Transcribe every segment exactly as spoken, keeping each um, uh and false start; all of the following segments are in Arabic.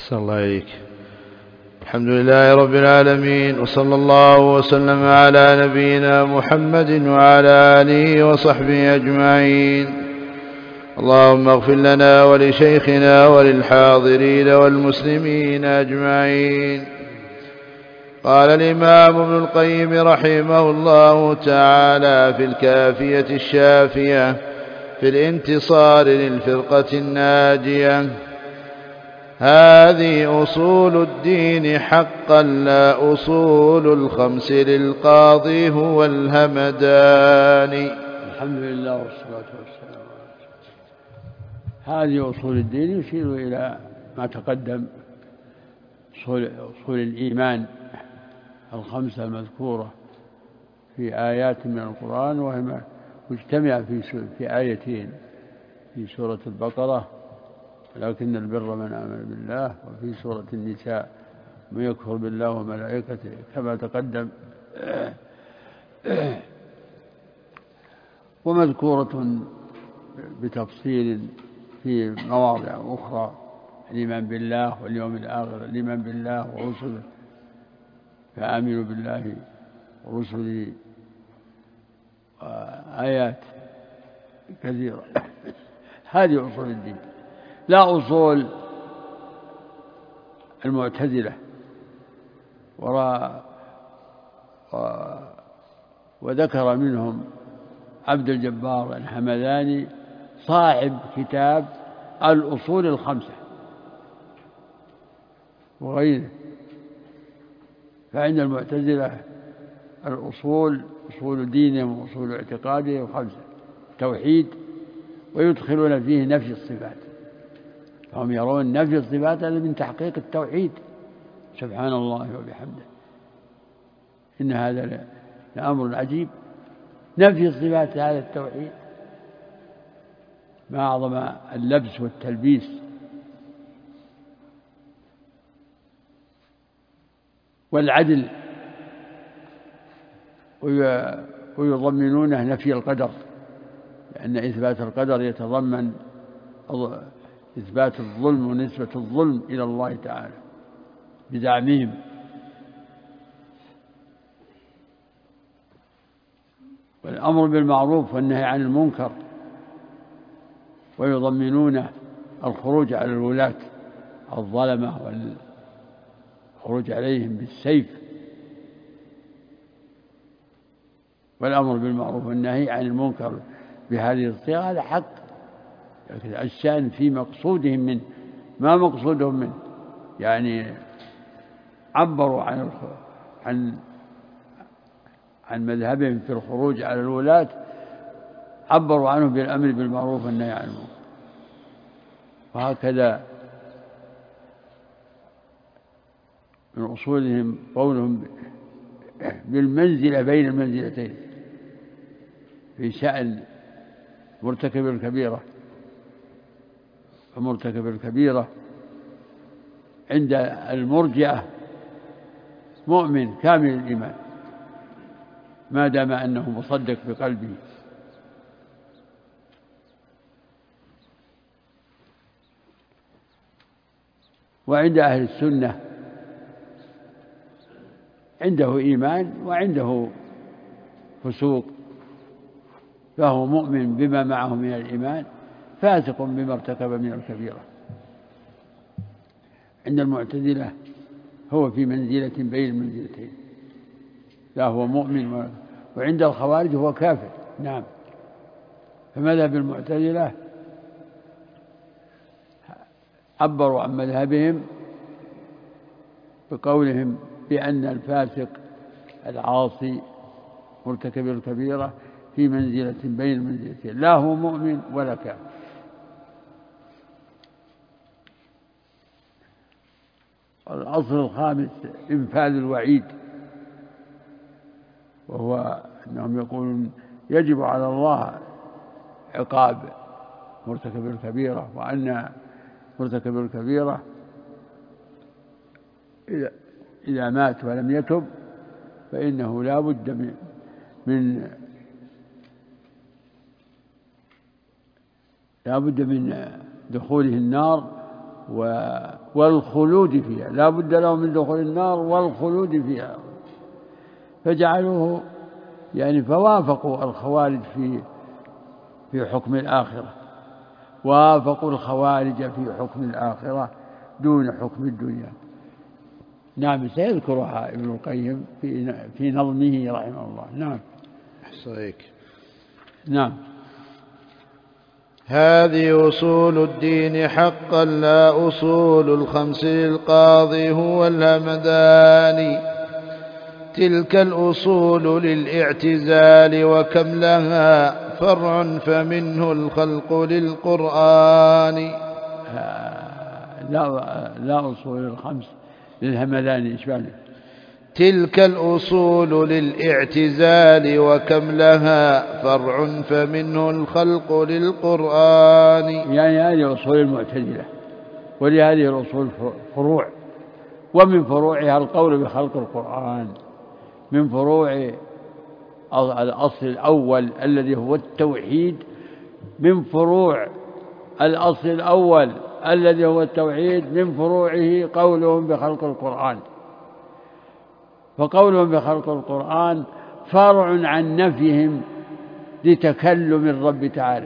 أحسن الله إليك. الحمد لله رب العالمين، وصلى الله وسلم على نبينا محمد وعلى آله وصحبه أجمعين. اللهم اغفر لنا ولشيخنا وللحاضرين والمسلمين أجمعين. قال الإمام ابن القيم رحمه الله تعالى في الكافية الشافية في الانتصار للفرقة الناجية: هذه أصول الدين حقا، لا أصول الخمس للقاضي هو الهمداني. الحمد لله والصلاة والسلام. هذه أصول الدين يشير إلى ما تقدم، أصول, أصول الإيمان الخمسة المذكورة في آيات من القرآن، وهي مجتمعة في, في آيتين في سورة البقرة: لكن البر من آمن بالله، وفي سورة النساء: من يكفر بالله وملائكته، كما تقدم. ومذكورة بتفصيل في مواضع أخرى: الإيمان بالله واليوم الآخر، الإيمان بالله ورسله، فآمنوا بالله ورسله، آيات كثيرة. هذه أصول الدين، لا أصول المعتزلة وراء وذكر منهم عبد الجبار الحمداني صاحب كتاب الأصول الخمسة وغيره. فعند المعتزلة الأصول أصول دينهم وأصول اعتقادهم خمسة: توحيد، ويدخلون فيه نفي الصفات، فهم يرون نفي الصفات هذا من تحقيق التوحيد، سبحان الله وبحمده، إن هذا لأمر عجيب. نفي الصفات هذا التوحيد، ما أعظم اللبس والتلبيس. والعدل، ويضمنونه نفي القدر، لأن إثبات القدر يتضمن إثبات الظلم ونسبة الظلم إلى الله تعالى بزعمهم. والأمر بالمعروف والنهي عن المنكر، ويضمنون الخروج على الولاة الظلمة والخروج عليهم بالسيف. والأمر بالمعروف والنهي عن المنكر بهذه الصيغة هذا حق، لكن الشأن في مقصودهم منه، ما مقصودهم منه. يعني عبروا عن عن عن مذهبهم في الخروج على الولاة، عبروا عنه بالأمر بالمعروف والنهي عن المنكر. وهكذا من أصولهم قولهم بالمنزلة بين المنزلتين في شأن مرتكب الكبيرة. فمرتكب الكبيرة عند المرجئة مؤمن كامل الإيمان ما دام أنه مصدق بقلبه، وعند أهل السنة عنده إيمان وعنده فسوق، فهو مؤمن بما معه من الإيمان، فاسق بما ارتكب من الكبيرة. عند المعتزلة هو في منزلة بين المنزلتين، لا هو مؤمن، وعند الخوارج هو كافر. نعم. فمذهب المعتزلة عبروا عن مذهبهم بقولهم بأن الفاسق العاصي مرتكب الكبيرة في منزلة بين المنزلتين، لا هو مؤمن ولا كافر. الأصل الخامس إنفاذ الوعيد، وهو أنهم يقولون يجب على الله عقاب مرتكب الكبيرة، وأن مرتكب الكبيرة إذا مات ولم يتب فإنه لا بد من من لا بد من دخوله النار والخلود فيها، لا بد لهم من دخول النار والخلود فيها، فجعلوه يعني فوافقوا الخوارج في في حكم الآخرة، وافقوا الخوارج في حكم الآخرة دون حكم الدنيا. نعم، سيذكرها ابن القيم في في نظمه رحمه الله. نعم. أحسنك. نعم. هذه أصول الدين حقا لا أصول الخمس للقاضي هو الهمداني. تلك الأصول للاعتزال وكم لها فرع فمنه الخلق للقرآن. لا لا أصول الخمس للهمداني إشباله. تلك الأصول للاعتزال وكم لها فرع فمنه الخلق للقرآن. يعني هذه أصول المعتزلة، ولهذه الأصول فروع، ومن فروعها القول بخلق القرآن، من فروع الأصل الأول الذي هو التوحيد، من فروع الأصل الأول الذي هو التوحيد من فروعه قولهم بخلق القرآن. فقولهم بخلق القرآن فرع عن نفيهم لتكلم الرب تعالى.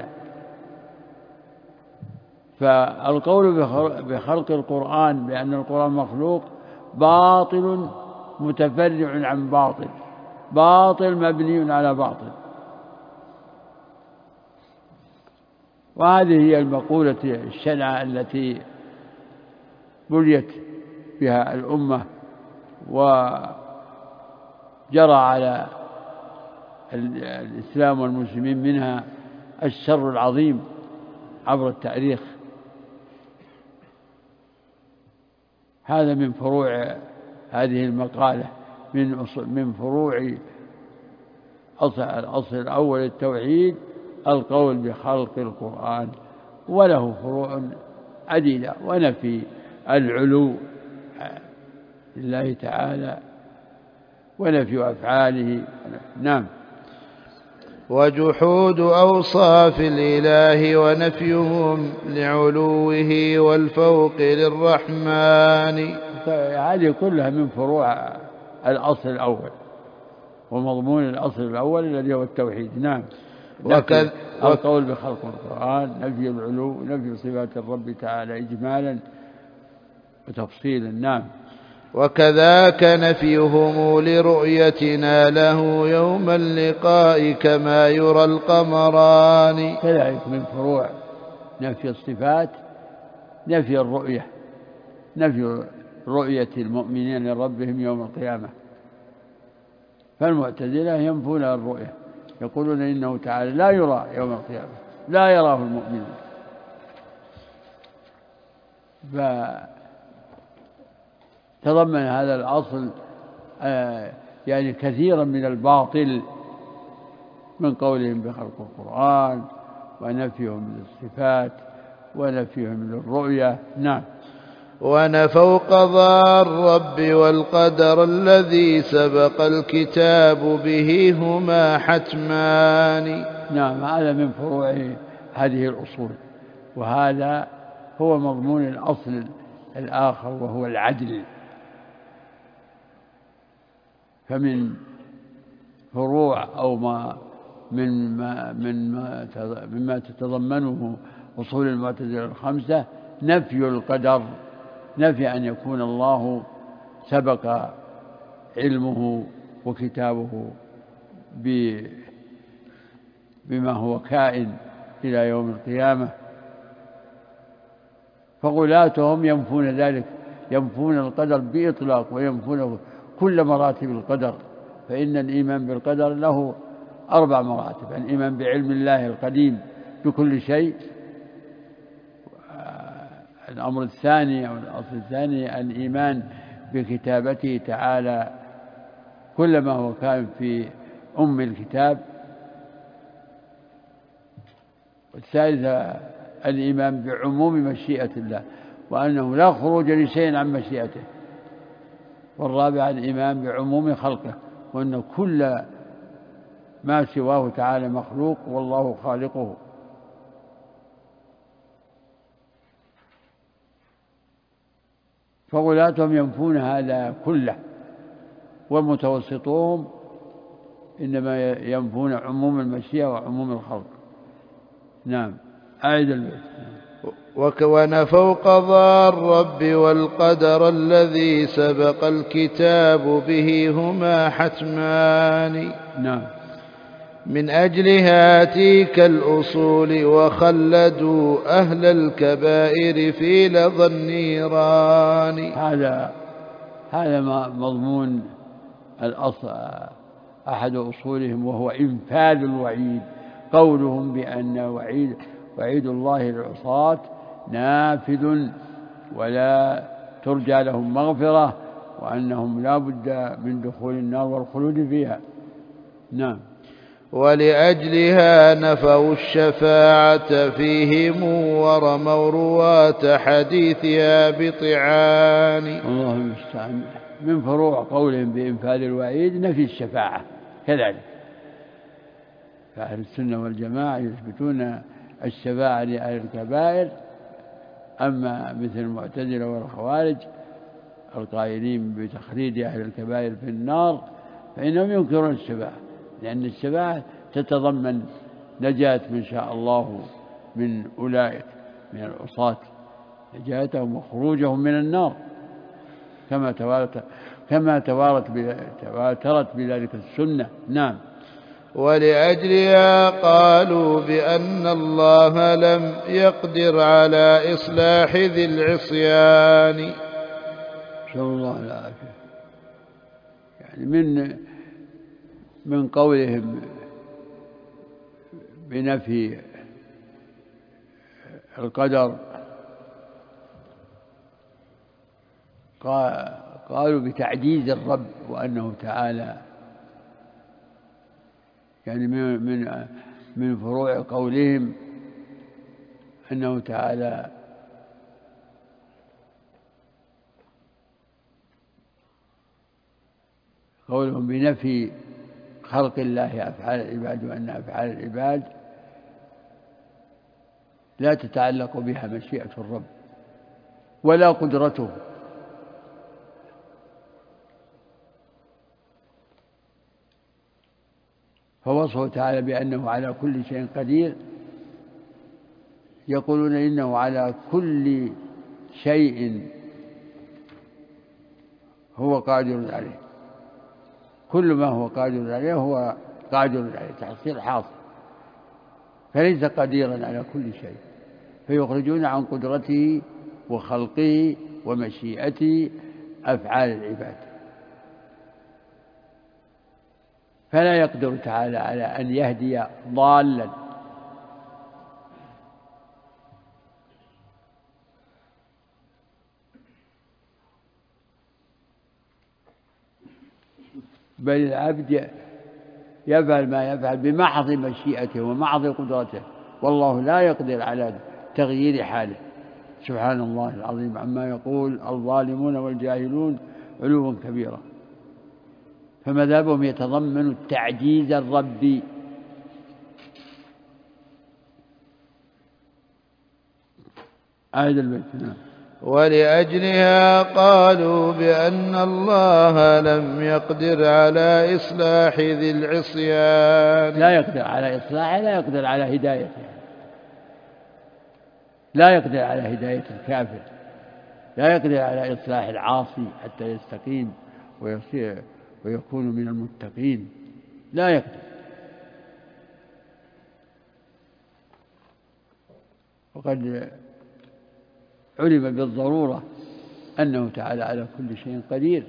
فالقول بخلق القرآن بأن القرآن مخلوق باطل متفرع عن باطل، باطل مبني على باطل. وهذه هي المقولة الشنعة التي بليت بها الأمة وجرى على الإسلام والمسلمين منها الشر العظيم عبر التاريخ. هذا من فروع هذه المقالة، من من فروع الأصل الأول التوحيد القول بخلق القرآن، وله فروع عديدة، ونفي العلو لله تعالى ونفي أفعاله. نعم. وجحود أوصاف الإله ونفيهم لعلوه والفوق للرحمن. هذه كلها من فروع الأصل الأول ومضمون الأصل الأول الذي هو التوحيد. نعم. وكذ القول بخلق القرآن، نفي العلو، نفي صفات الرب تعالى إجمالا وتفصيلا. نعم. وكذاك نفيهم لرؤيتنا له يوم اللقاء كما يرى القمران. كذلك من فروع نفي الصفات نفي الرؤية، نفي رؤية المؤمنين لربهم يوم القيامة. فالمعتزلة ينفون الرؤية، يقولون إنه تعالى لا يرى يوم القيامة، لا يراه المؤمنون. فتضمن هذا الأصل يعني كثيرا من الباطل من قولهم بخلق القرآن ونفيهم للصفات ونفيهم للرؤية. نعم. ونفوا قضاء الرب والقدر الذي سبق الكتاب به هما حتمان. نعم. هذا من فروع هذه الأصول، وهذا هو مضمون الأصل الآخر وهو العدل. فمن فروع أو ما من ما من ما مما تتضمنه أصول المعتزلة الخمسة نفي القدر، نفي أن يكون الله سبق علمه وكتابه بما هو كائن إلى يوم القيامة. فغلاتهم ينفون ذلك، ينفون القدر بإطلاق وينفون كل مراتب القدر. فإن الإيمان بالقدر له أربع مراتب: الإيمان بعلم الله القديم بكل شيء، الأمر الثاني أو الأصل الثاني الإيمان بكتابته تعالى كل ما هو كان في أم الكتاب، والثالثة الإيمان بعموم مشيئة الله وأنه لا خروج لشيء عن مشيئته، والرابعة الإيمان بعموم خلقه وأن كل ما سواه تعالى مخلوق والله خالقه. فغلاتهم ينفون هذا كله، والمتوسطون إنما ينفون عموم المشيئة وعموم الخلق. نعم. أعد البيت. ونفوا قضاء الرب والقدر الذي سبق الكتاب به هما حتمان. نعم. من أجلها تلك الأصول وخلدوا أهل الكبائر في لظى النيران. هذا هذا مضمون الأصل أحد أصولهم، وهو إنفاذ الوعيد. قولهم بأن وعيد وعيد الله للعصاة نافذ ولا ترجى لهم مغفرة، وأنهم لا بد من دخول النار والخلود فيها. نعم. ولأجلها نفوا الشفاعة فيهم ورموا رواة حديثها بطعان. الله المستعان. من فروع قولهم بإنفاذ الوعيد نفي الشفاعة كذلك. فأهل السنة والجماعة يثبتون الشفاعة لأهل الكبائر، أما مثل المعتزلة والخوارج القائلين بتخليد أهل الكبائر في النار فإنهم ينكرون الشفاعة، لأن الشفاعة تتضمن نجاة من شاء الله من أولئك من العصاة، نجاتهم وخروجهم من النار، كما تواترت كما تواترت بذلك السنة. نعم. ولأجلها قالوا بأن الله لم يقدر على إصلاح ذي العصيان. نسأل الله العافية. يعني من من قولهم بنفي القدر قالوا بتعجيز الرب، وأنه تعالى يعني من من من فروع قولهم أنه تعالى قولهم بنفي خلق الله أفعال العباد، وأن أفعال العباد لا تتعلق بها مشيئة الرب ولا قدرته، فوصفه تعالى بأنه على كل شيء قدير. يقولون إنه على كل شيء هو قادر عليه، كل ما هو قادر عليه هو قادر عليه تحصيل حاصل، فليس قديرا على كل شيء، فيخرجون عن قدرته وخلقه ومشيئته أفعال العباد، فلا يقدر تعالى على أن يهدي ضالا. بل العبد يفعل ما يفعل بمحض مشيئته ومحض قدرته، والله لا يقدر على تغيير حاله. سبحان الله العظيم عما يقول الظالمون والجاهلون علوا كبيرا. فمذهبهم يتضمن التعجيز الربي. آية البيت. ولأجلها قالوا بأن الله لم يقدر على إصلاح ذي العصيان. لا يقدر على إصلاحه، لا يقدر على هدايته، لا يقدر على هداية الكافر، لا يقدر على إصلاح العاصي حتى يستقيم ويصير ويكون من المتقين، لا يقدر. وقد علم بالضرورة أنه تعالى على كل شيء قدير،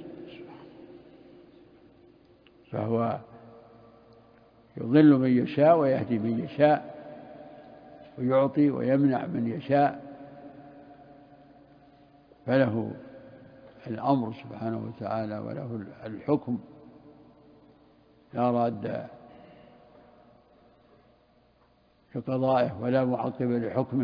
فهو يضل من يشاء ويهدي من يشاء ويعطي ويمنع من يشاء، فله الأمر سبحانه وتعالى وله الحكم، لا راد لقضائه ولا معقب لحكمه.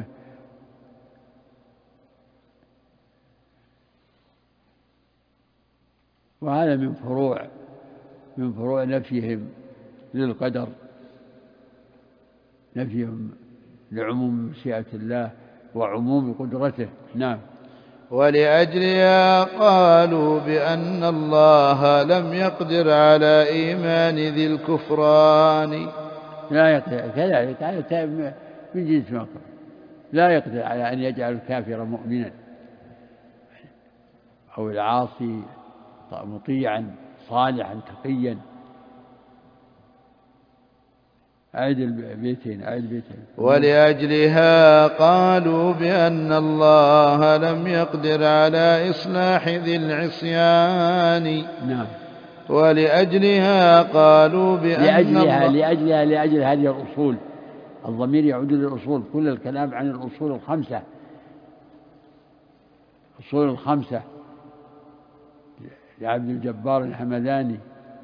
وهذا من فروع من فروع نفيهم للقدر، نفيهم لعموم مشيئة الله وعموم قدرته. نعم. ولأجلها قالوا بأن الله لم يقدر على إيمان ذي الكفران. لا يقدر كذلك، هذا من جنس ما قال، لا يقدر على أن يجعل الكافر مؤمنا أو العاصي مطيعا صالحا تقيا. أعد البيتين أعد البيتين. ولأجلها قالوا بأن الله لم يقدر على إصلاح ذي العصيان. نعم. ولأجلها قالوا بأن لأجلها الله لأجلها لأجل هذه الأصول، الضمير يعود للأصول، كل الكلام عن الأصول الخمسة، الأصول الخمسة لعبد الجبار الحمداني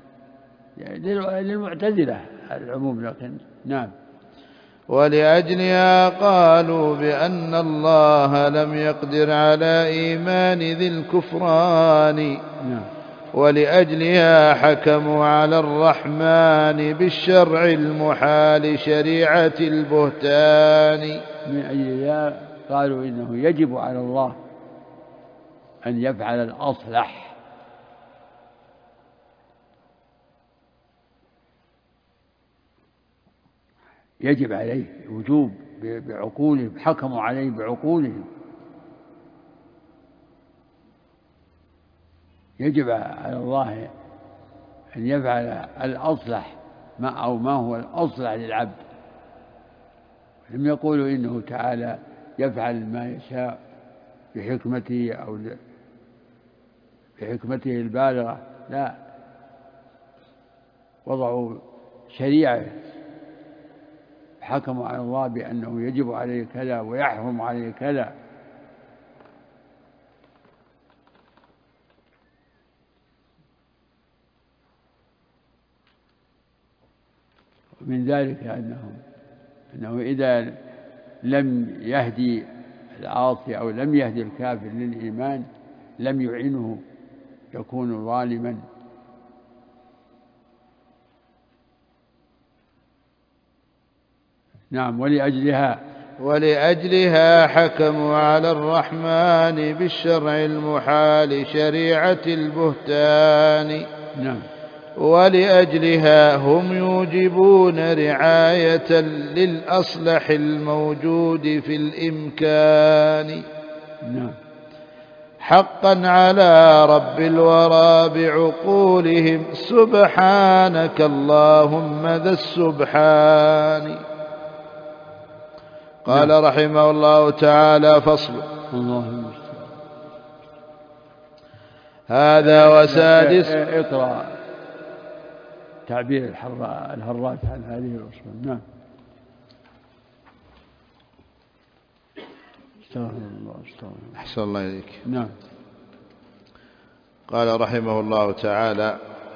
للمعتزلة العموم، لكن نعم. ولأجلها قالوا بأن الله لم يقدر على إيمان ذي الكفران. نعم. ولأجلها حكموا على الرحمن بالشرع المحال شريعة البهتان. من أجلها قالوا إنه يجب على الله أن يفعل الأصلح، يجب عليه وجوب بعقولهم، حكموا عليه بعقولهم، يجب على الله أن يفعل الأصلح ما أو ما هو الأصلح للعبد. لم يقولوا إنه تعالى يفعل ما يشاء بحكمته أو بحكمته البالغة، لا، وضعوا شريعة، حكموا على الله بأنه يجب عليه كذا ويحرم عليه كذا. ومن ذلك أنه, أنه إذا لم يهدي العاصي أو لم يهدي الكافر للإيمان لم يعنه، يكون ظالما. نعم. ولأجلها ولأجلها حكموا على الرحمن بالشرع المحال شريعة البهتان. نعم. ولأجلها هم يوجبون رعاية للأصلح الموجود في الإمكان. نعم. حقا على رب الورى بعقولهم سبحانك اللهم ذا السبحان. قال نعم. رحمه الله تعالى: فصل. الله هذا وسادس. اقرأ تعبير الهراس عن هذه الأصول. نعم. استغفر الله استغفر الله. أحسن الله إليك. نعم. قال رحمه الله تعالى: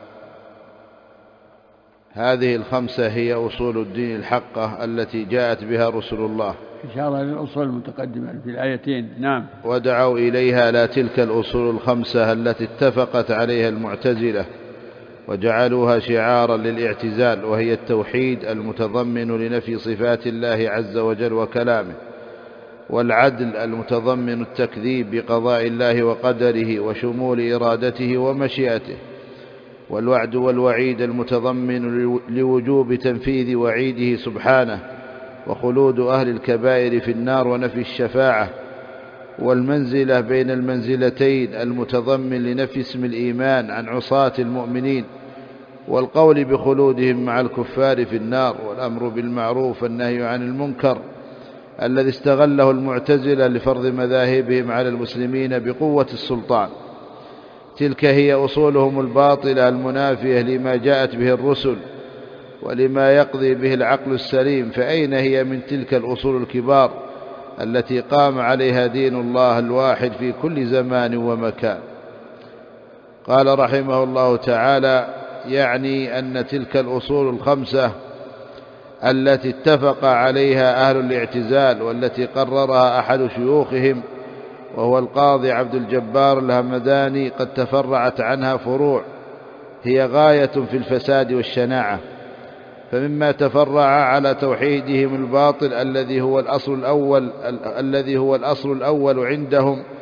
هذه الخمسة هي أصول الدين الحقة التي جاءت بها رسل الله، إشارة للأصول المتقدمة في الآيتين. نعم. ودعوا إليها لا تلك الأصول الخمسة التي اتفقت عليها المعتزلة وجعلوها شعارا للاعتزال، وهي التوحيد المتضمن لنفي صفات الله عز وجل وكلامه، والعدل المتضمن التكذيب بقضاء الله وقدره وشمول إرادته ومشيئته، والوعد والوعيد المتضمن لوجوب تنفيذ وعيده سبحانه وخلود أهل الكبائر في النار ونفي الشفاعة، والمنزلة بين المنزلتين المتضمن لنفي اسم الإيمان عن عصاة المؤمنين والقول بخلودهم مع الكفار في النار، والأمر بالمعروف والنهي عن المنكر الذي استغله المعتزلة لفرض مذاهبهم على المسلمين بقوة السلطان. تلك هي أصولهم الباطلة المنافية لما جاءت به الرسل ولما يقضي به العقل السليم، فأين هي من تلك الأصول الكبار التي قام عليها دين الله الواحد في كل زمان ومكان؟ قال رحمه الله تعالى: يعني أن تلك الأصول الخمسة التي اتفق عليها أهل الاعتزال والتي قررها أحد شيوخهم وهو القاضي عبد الجبار الحمداني قد تفرعت عنها فروع هي غاية في الفساد والشناعة. فمما تفرع على توحيدهم الباطل الذي هو الأصل الأول الذي هو الأصل الأول عندهم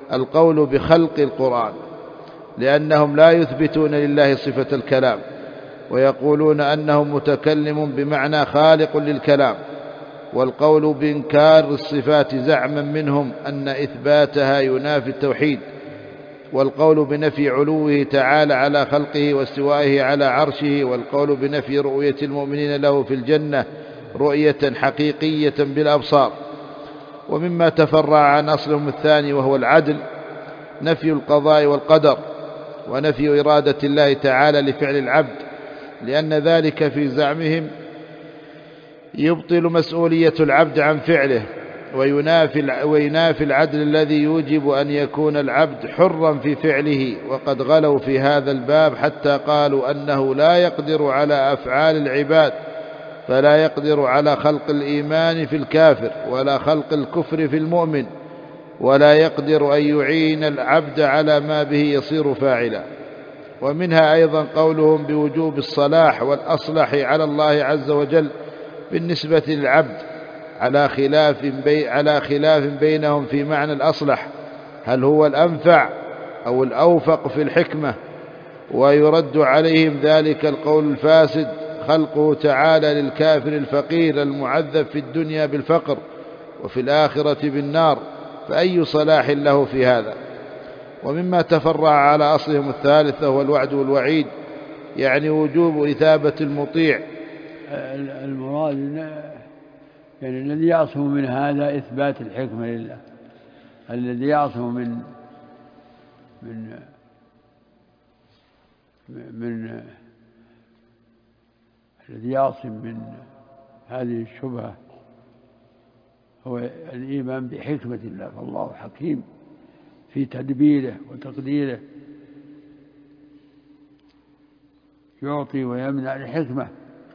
القول بخلق القرآن، لأنهم لا يثبتون لله صفة الكلام، ويقولون أنه متكلم بمعنى خالق للكلام. والقول بإنكار الصفات زعما منهم أن إثباتها ينافي التوحيد، والقول بنفي علوه تعالى على خلقه واستوائه على عرشه، والقول بنفي رؤية المؤمنين له في الجنة رؤية حقيقية بالأبصار. ومما تفرع عن أصلهم الثاني وهو العدل نفي القضاء والقدر، ونفي إرادة الله تعالى لفعل العبد، لأن ذلك في زعمهم يبطل مسؤولية العبد عن فعله، وينافي وينافي العدل الذي يوجب أن يكون العبد حرا في فعله. وقد غلوا في هذا الباب حتى قالوا أنه لا يقدر على أفعال العباد، فلا يقدر على خلق الإيمان في الكافر، ولا خلق الكفر في المؤمن، ولا يقدر أن يعين العبد على ما به يصير فاعلا. ومنها أيضا قولهم بوجوب الصلاح والأصلح على الله عز وجل بالنسبة للعبد، على خلاف بي على خلاف بينهم في معنى الأصلح، هل هو الأنفع أو الأوفق في الحكمة. ويرد عليهم ذلك القول الفاسد خلقه تعالى للكافر الفقير المعذب في الدنيا بالفقر وفي الآخرة بالنار، فأي صلاح له في هذا؟ ومما تفرع على أصلهم الثالث هو الوعد والوعيد، يعني وجوب إثابة المطيع. المراد يعني الذي يعصم من هذا إثبات الحكمة لله، الذي يعصم من من من الذي يعصم من هذه الشبهة هو الإيمان بحكمة الله، فالله حكيم في تدبيره وتقديره، يعطي ويمنع الحكمة،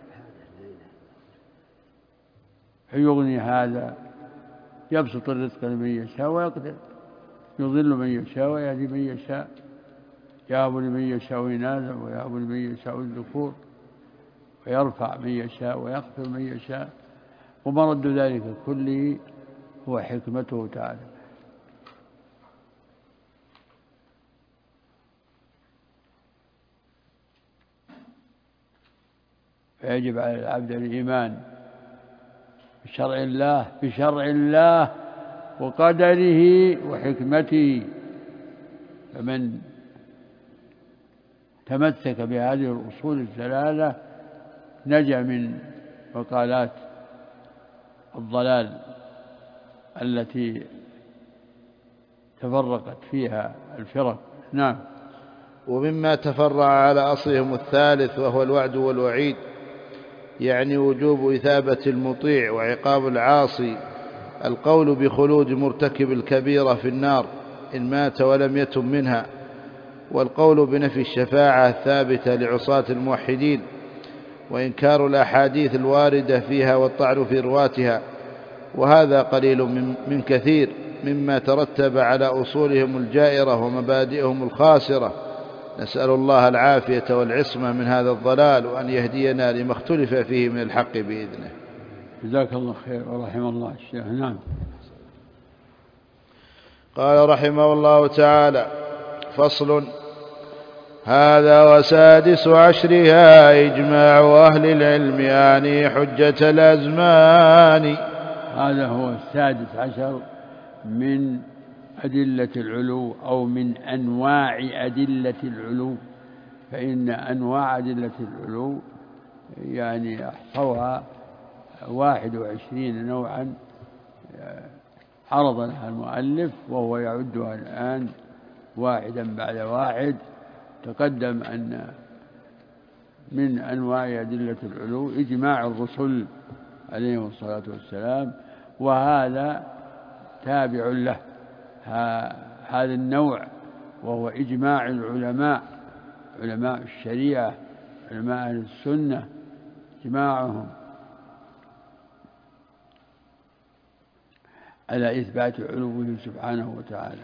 يغني هذا، يبسط الرزق لمن يشاء ويقدر، يضل من يشاء ويهدي من يشاء، يهب لمن يشاء إناثا ويهب لمن يشاء الذكور، ويرفع من يشاء ويخفض من يشاء، ومرد ذلك كله هو حكمته تعالى. فيجب على العبد الإيمان بشرع الله بشرع الله وقدره وحكمته. فمن تمسك بهذه الأصول الثلاثة نجا من مقالات الضلال التي تفرقت فيها الفرق. نعم. ومما تفرع على أصلهم الثالث وهو الوعد والوعيد، يعني وجوب إثابة المطيع وعقاب العاصي، القول بخلود مرتكب الكبيرة في النار إن مات ولم يتم منها، والقول بنفي الشفاعة الثابتة لعصاة الموحدين، وإنكار الأحاديث الواردة فيها والطعن في رواتها. وهذا قليل من كثير مما ترتب على أصولهم الجائرة ومبادئهم الخاسرة. نسأل الله العافية والعصمة من هذا الضلال، وأن يهدينا لما اختلف فيه من الحق بإذنه. جزاك الله خير ورحم الله الشيخ. نعم. قال رحمه الله تعالى: فصل: هذا وسادس عشرها إجماع أهل العلم يعني حجة الأزمان. هذا هو السادس عشر من أدلة العلو، أو من أنواع أدلة العلو، فإن أنواع أدلة العلو يعني أحصوها واحد وعشرين نوعا عرض لها المؤلف، وهو يعدها الآن واحدا بعد واحد. تقدم أن من أنواع أدلة العلو إجماع الرسل عليهم الصلاة والسلام، وهذا تابع له هذا النوع، وهو إجماع العلماء، علماء الشريعة، علماء أهل السنة، إجماعهم على إثبات علوه سبحانه وتعالى.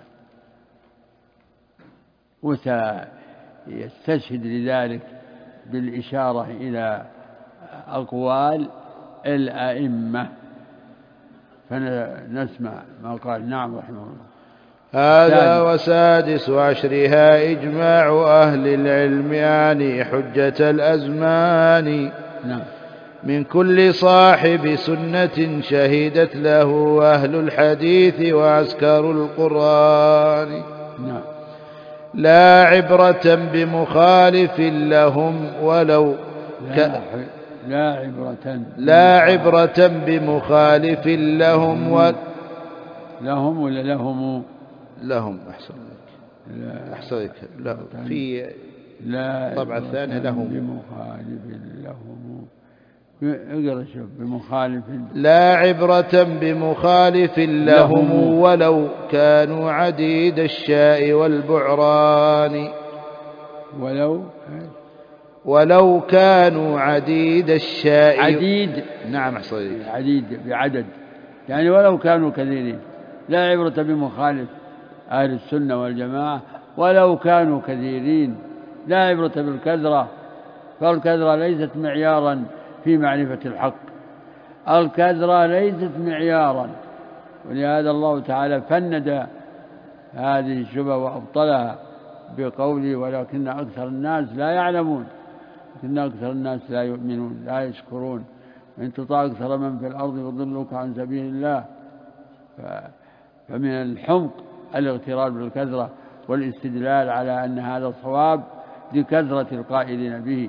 وسيستشهد لذلك بالإشارة إلى أقوال الأئمة، فنسمع ما قال. نعم رحمه الله. هذا وسادس عشرها إجماع أهل العلم يعني حجة الأزمان نعم. من كل صاحب سنة شهدت له أهل الحديث وعسكر القرآن. نعم. لا عبرة بمخالف لهم ولو لا, لا عبرة لا عبرة بمخالف لهم و... لهم ولا لهم لهم أحسن لا أحسن لا في لا طبعا الثانية لهم بمخالف لهم اقرأ شوف بمخالف لا عبرة بمخالف لهم, لهم ولو كانوا عديد الشاء والبعران ولو ولو كانوا عديد الشاء عديد نعم أحسن عديد بعدد يعني ولو كانوا كثيرين. لا عبرة بمخالف أهل السنة والجماعة ولو كانوا كثيرين. لا عبرة بالكثرة فالكثرة ليست معيارا في معرفة الحق. الكثرة ليست معيارا ولهذا الله تعالى فند هذه الشبهة وأبطلها بقوله ولكن أكثر الناس لا يعلمون. لكن أكثر الناس لا يؤمنون لا يشكرون. إن تطع أكثر من في الأرض يضلوك عن سبيل الله. فمن الحمق الاغترار بالكثرة والاستدلال على أن هذا صواب لكثرة القائلين به.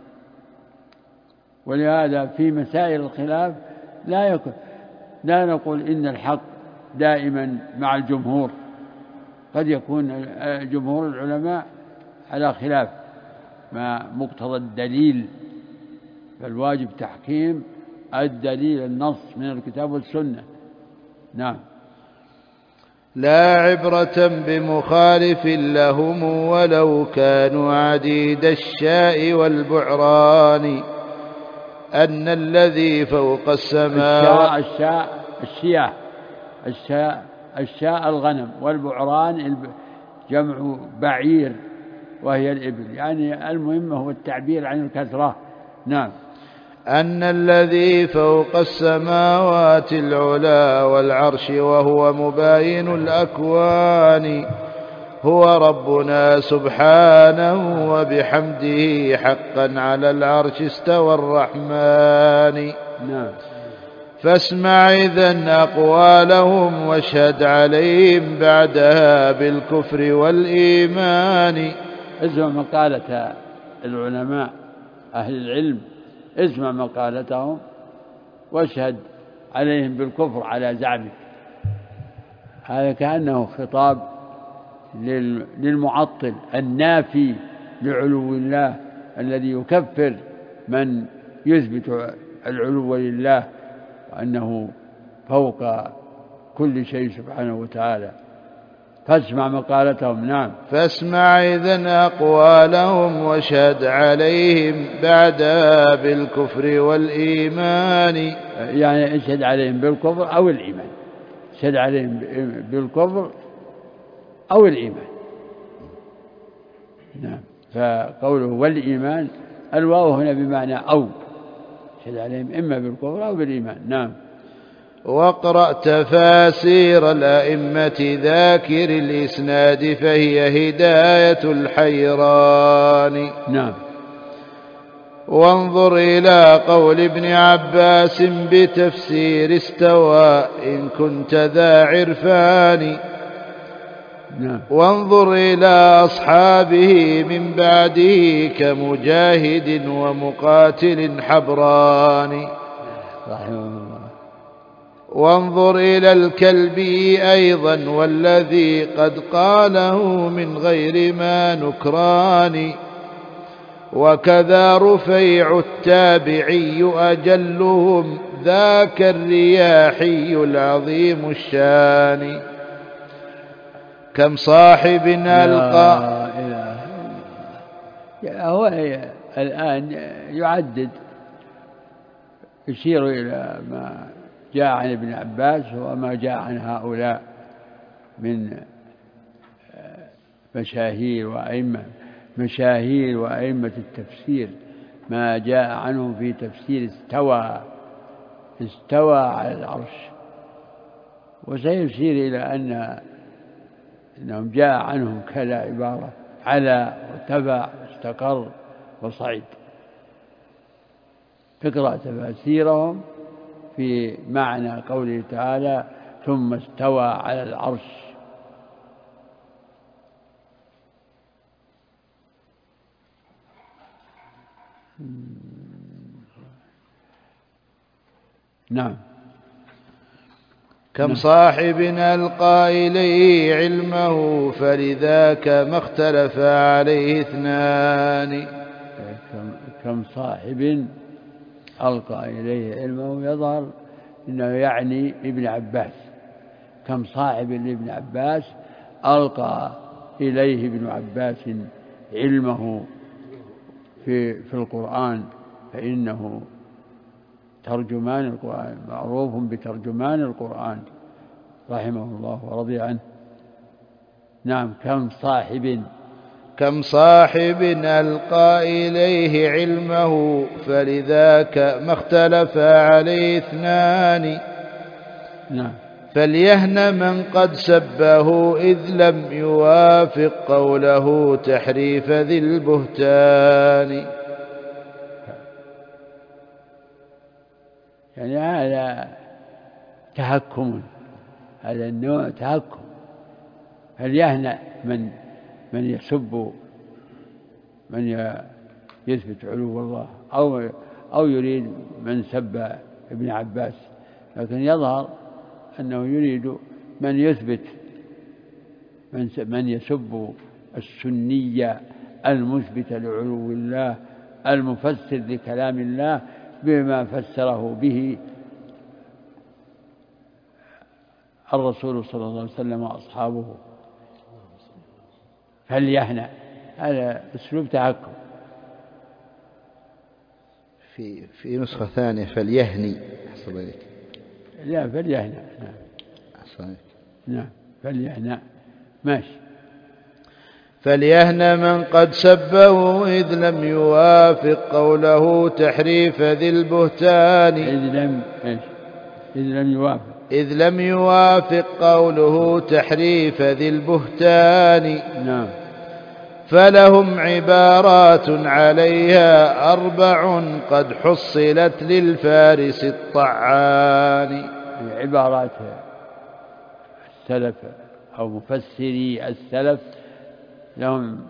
ولهذا في مسائل الخلاف لا يكون لا نقول إن الحق دائما مع الجمهور. قد يكون جمهور العلماء على خلاف ما مقتضى الدليل. فالواجب تحكيم الدليل النص من الكتاب والسنة. نعم. لا عبرة بمخالف لهم ولو كانوا عديد الشاء والبعران أن الذي فوق السماء الشاء الشاء الشياه الشاء الشاء الغنم والبعران جمع بعير وهي الإبل. يعني المهم هو التعبير عن الكثرة. نعم. أن الذي فوق السماوات العلا والعرش وهو مباين الأكوان هو ربنا سبحانه وبحمده حقا على العرش استوى الرحمن. نعم. فاسمع إذن أقوالهم واشهد عليهم بعدها بالكفر والإيمان. اسمع مقالة العلماء أهل العلم اسمع مقالتهم واشهد عليهم بالكفر على زعمك. هذا كأنه خطاب للمعطل النافي لعلو الله الذي يكفر من يثبت العلو لله وأنه فوق كل شيء سبحانه وتعالى. فاسمع مقالتهم. نعم. فاسمع إذن أقوالهم واشهد عليهم بعدها بالكفر والإيمان. يعني اشهد عليهم بالكفر أو الإيمان. اشهد عليهم بالكفر أو الإيمان. نعم. فقوله والإيمان الواو هنا بمعنى أو. اشهد عليهم إما بالكفر أو بالإيمان. نعم. واقرأ تفاسير الأئمة ذاكر الإسناد فهي هداية الحيران. نعم. وانظر إلى قول ابن عباس بتفسير استوى إن كنت ذا عرفان. نعم. وانظر إلى أصحابه من بعده كمجاهد ومقاتل حبران رحمه الله. وانظر إلى الكلبي أيضا والذي قد قاله من غير ما نكران. وكذا رفيع التابعي أجلهم ذاك الرياحي العظيم الشان. كم صاحب ألقى هو الآن يعدد يشير إلى ما جاء عن ابن عباس وما جاء عن هؤلاء من مشاهير وأئمة مشاهير وأئمة التفسير ما جاء عنهم في تفسير استوى استوى على العرش. وسيشير إلى أن إنهم جاء عنهم كذا عبارة: على وارتفع واستقر وصعد. تقرأ تفاسيرهم في معنى قوله تعالى: ثم استوى على العرش. نعم. كم صاحب ألقى إليه علمه فلذاك ما اختلف عليه اثنان. كم صاحب ألقى إليه علمه يظهر إنه يعني ابن عباس. كم صاحب لابن عباس ألقى إليه ابن عباس علمه في, في القرآن، فإنه ترجمان القرآن، معروف بترجمان القرآن رحمه الله ورضي عنه. نعم. كم صاحب كم صاحب ألقى إليه علمه فلذاك ما اختلف عليه اثنان. نعم. فليهن من قد سبه إذ لم يوافق قوله تحريف ذي البهتان. يعني هذا تهكم، هذا النوع تهكم. فليهنأ من من يسب من يثبت علو الله، أو أو يريد من سب ابن عباس، لكن يظهر أنه يريد من يثبت من من يسب السنية المثبت لعلو الله المفسر لكلام الله بما فسره به الرسول صلى الله عليه وسلم وأصحابه. فليهنأ، هذا أسلوب تهكم. في في نسخة ثانية فليهني. لا، فليهنأ. نعم. نعم، فليهنأ. ماشي. فليهن من قد سبه إذ لم يوافق قوله تحريف ذي البهتان. إذ لم إيش؟ إذ لم يوافق إذ لم يوافق قوله تحريف ذي البهتان. نعم. فلهم عبارات عليها أربع قد حصلت للفارس الطعان. عبارات السلف أو مفسري السلف لهم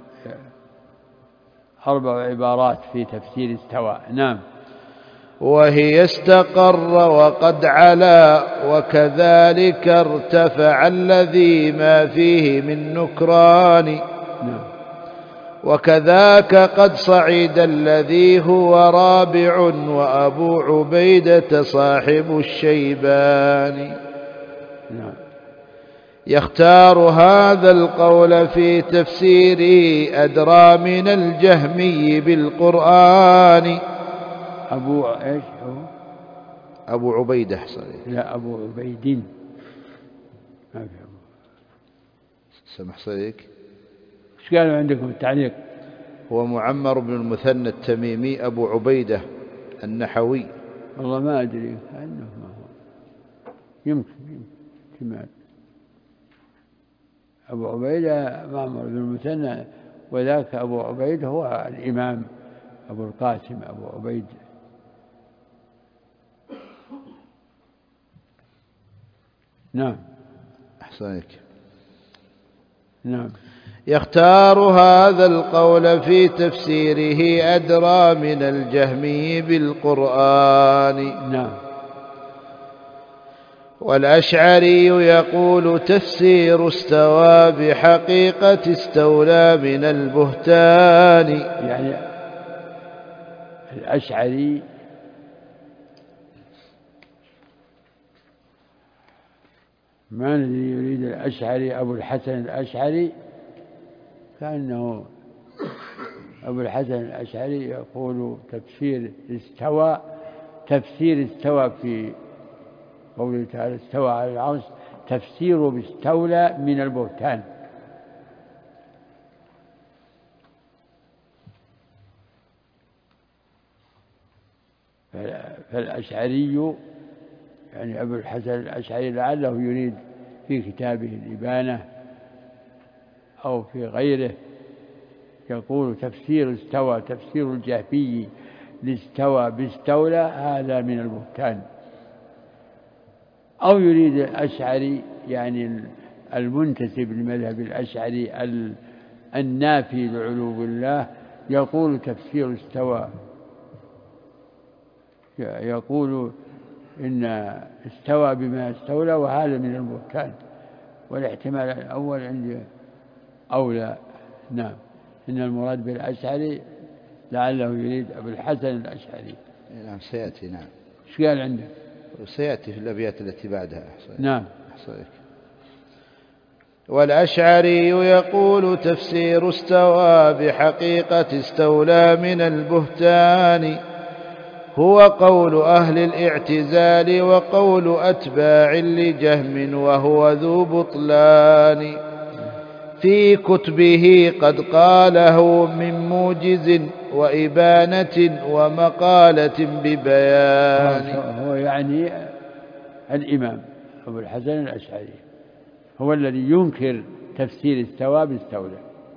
أربع عبارات في تفسير استوى. نعم. وهي استقر وقد علا وكذلك ارتفع الذي ما فيه من نكران. نعم. وكذاك قد صعد الذي هو رابع وأبو عبيدة صاحب الشيبان. نعم. يختار هذا القول في تفسيره أدرى من الجهمي بالقرآن. أبو إيش هو؟ أبو عبيدة صحيح. لا، أبو عبيد. ما في أبو. سمح صديق. إيش قالوا عندكم التعليق؟ هو معمر بن المثنى التميمي أبو عبيدة النحوي. والله ما أدري أنه ما هو. يمكن يمكن أبو عبيدة معمر بن المثنى، وذاك أبو عبيدة هو الإمام أبو القاسم أبو عبيد. نعم. أحسنك. نعم. يختار هذا القول في تفسيره أدرى من الجهمي بالقرآن. نعم. والأشعري يقول تفسير استوى بحقيقة استولى من البهتان. يعني الأشعري ما الذي يريد الأشعري؟ أبو الحسن الأشعري، كأنه أبو الحسن الأشعري يقول تفسير استوى، تفسير استوى في قوله تعالى استوى على العرش، تفسيره باستولى من البهتان. فالأشعري يعني أبو الحسن الأشعري لعله يريد في كتابه الإبانة أو في غيره يقول تفسير استوى، تفسير الجهبي لاستوى باستولى، هذا من البهتان. أو يريد الأشعري يعني المنتسب للمذهب الأشعري النافي لعلو الله يقول تفسير استوى، يقول إن استوى بما استولى، وهذا من البهتان، والاحتمال الأول عندي أولى. نعم، إن المراد بالأشعري لعله يريد أبو الحسن الأشعري. نعم سيأتي. نعم إيش قال عندك؟ سيأتي في الأبيات التي بعدها. نعم. والأشعري يقول تفسير استوى بحقيقة استولى من البهتان، هو قول أهل الاعتزال وقول أتباع لجهم وهو ذو بطلان، في كتبه قد قاله من موجز وإبانة ومقالة ببيان. هو يعني الإمام أبو الحسن الأشعري هو الذي ينكر تفسير استوى باستولى،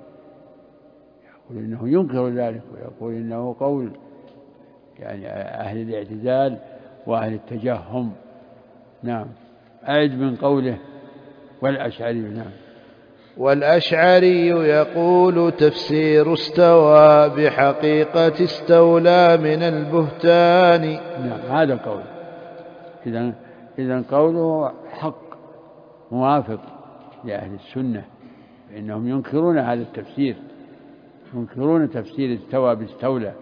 يقول إنه ينكر ذلك، ويقول إنه قول يعني أهل الاعتزال وأهل التجهم. نعم، أعد من قوله والأشعري. نعم. والأشعري يقول تفسير استوى بحقيقة استولى من البهتان. نعم، هذا قول. إذن إذن قوله حق موافق لأهل السنة، فإنهم ينكرون هذا التفسير، ينكرون تفسير استوى باستولى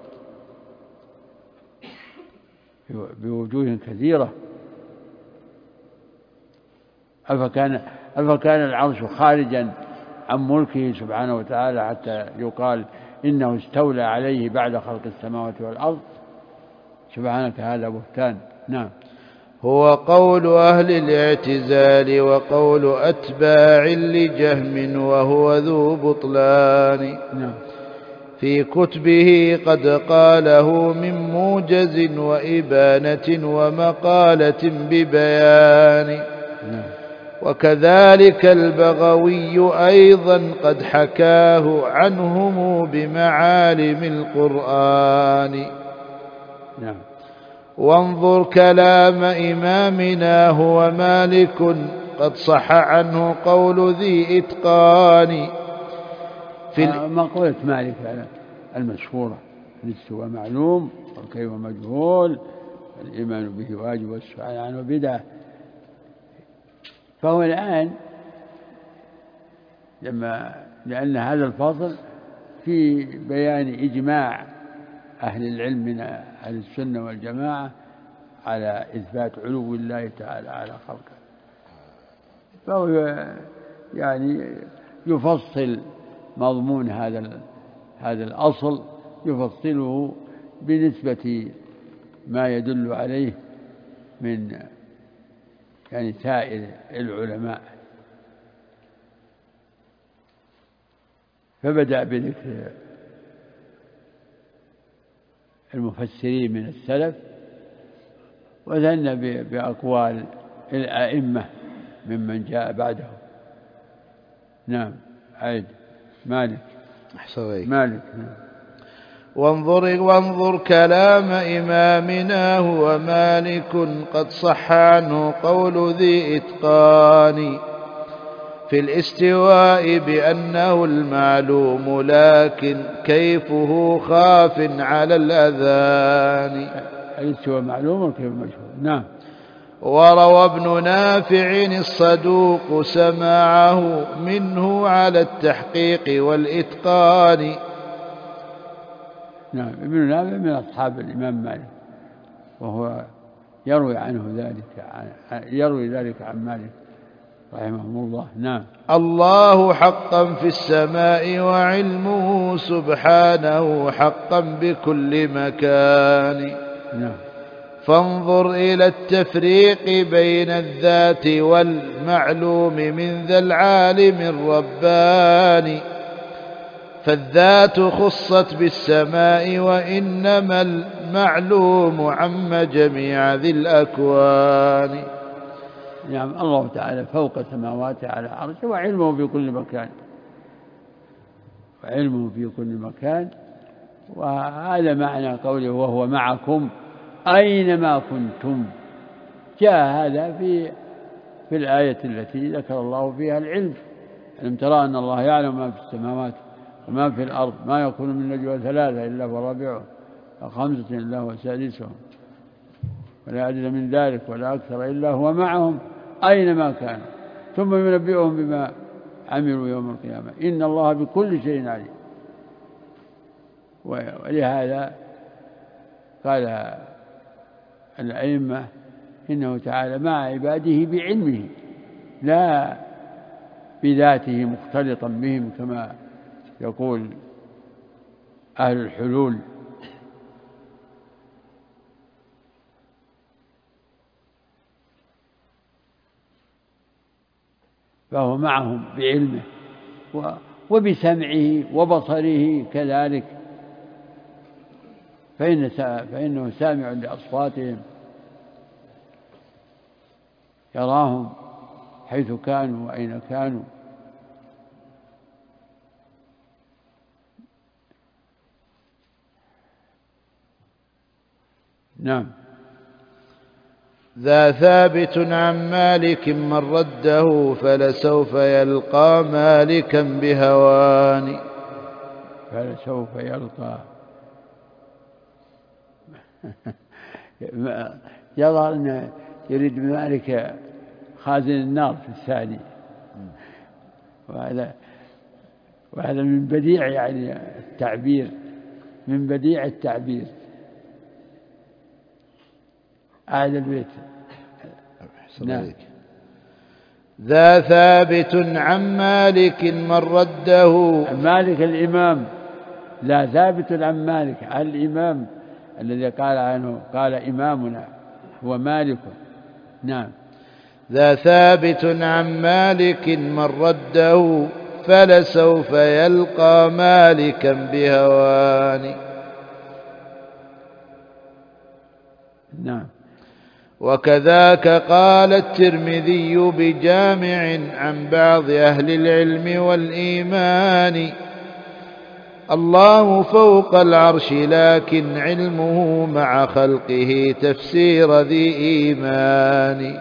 بوجوه كثيرة. أفكان أفكان العرش خارجا عن ملكه سبحانه وتعالى حتى يقال إنه استولى عليه بعد خلق السماوات والأرض؟ سبحانك، هذا بهتان. نعم. هو قول أهل الاعتزال وقول أتباع لجهم وهو ذو بطلان. نعم. في كتبه قد قاله من موجز وإبانة ومقالة ببيان. نعم. وكذلك البغوي أيضا قد حكاه عنهم بمعالم القرآن. نعم. وانظر كلام إمامنا هو مالك قد صح عنه قول ذي إتقان. في مقولة مالك المشهورة الاستواء معلوم والكيف مجهول والإيمان به واجب والسؤال عنه بدعة. فهو الآن لما لأن هذا الفصل في بيان إجماع أهل العلم من أهل السنة والجماعة على إثبات علو الله تعالى على خلقه، فهو يعني يفصل مضمون هذا هذا الأصل، يفصله بنسبة ما يدل عليه من يعني سائر العلماء. فبدأ بذكر المفسرين من السلف، وثنى بأقوال الأئمة ممن جاء بعده. نعم. عيد مالك. مالك. نعم. وانظر, وانظر كلام إمامنا هو مالك قد صح عنه قول ذي إتقان في الاستواء بأنه المعلوم لكن كيفه خاف على الأذان. الاستواء معلوم وكيف مجهول. نعم. وروى ابن نافع الصدوق سماعه منه على التحقيق والإتقان. نعم. ابن نافع من أصحاب الإمام مالك، وهو يروي عنه ذلك يروي ذلك عن مالك رحمه الله. نعم. الله حقا في السماء وعلمه سبحانه حقا بكل مكان. نعم. فانظر إلى التفريق بين الذات والمعلوم من ذا العالم الرباني، فالذات خصت بالسماء وإنما المعلوم عم جميع ذي الأكوان. نعم. الله تعالى فوق سماواته على عرشه وعلمه في كل مكان، وعلمه في كل مكان. وهذا معنى قوله وهو معكم أينما كنتم. جاء هذا في في الآية التي ذكر الله فيها العلم: ألم ترى أن الله يعلم ما في السماوات وما في الأرض، ما يكون من نجوى ثلاثة إلا هو رابعهم وخمسة إلا هو سادسهم ولا أدنى من ذلك ولا أكثر إلا هو معهم أينما كانوا ثم ينبئهم بما عملوا يوم القيامة إن الله بكل شيء عليم. ولهذا قال الأئمة إنه تعالى مع عباده بعلمه لا بذاته مختلطا بهم كما يقول أهل الحلول. فهو معهم بعلمه وبسمعه وبصره كذلك، فإن فإنه سامع لأصواتهم يراهم حيث كانوا وأين كانوا. نعم. ذا ثابت عن مالك من رده فلسوف يلقى مالكا بهوان. فلسوف يلقى يظهر أنه يريد بمالك خازن النار في الثاني، وهذا وهذا من بديع يعني التعبير، من بديع التعبير. هذا البيت. نعم. ذا ثابت عن مالك من رده. مالك الإمام، لا ثابت عن مالك الإمام الذي قال عنه قال إمامنا هو مالك. نعم. ذا ثابت عن مالك من رده فلسوف يلقى مالكا بهوان. نعم. وكذاك قال الترمذي بجامع عن بعض أهل العلم والإيمان: الله فوق العرش لكن علمه مع خلقه تفسير ذي إيمان.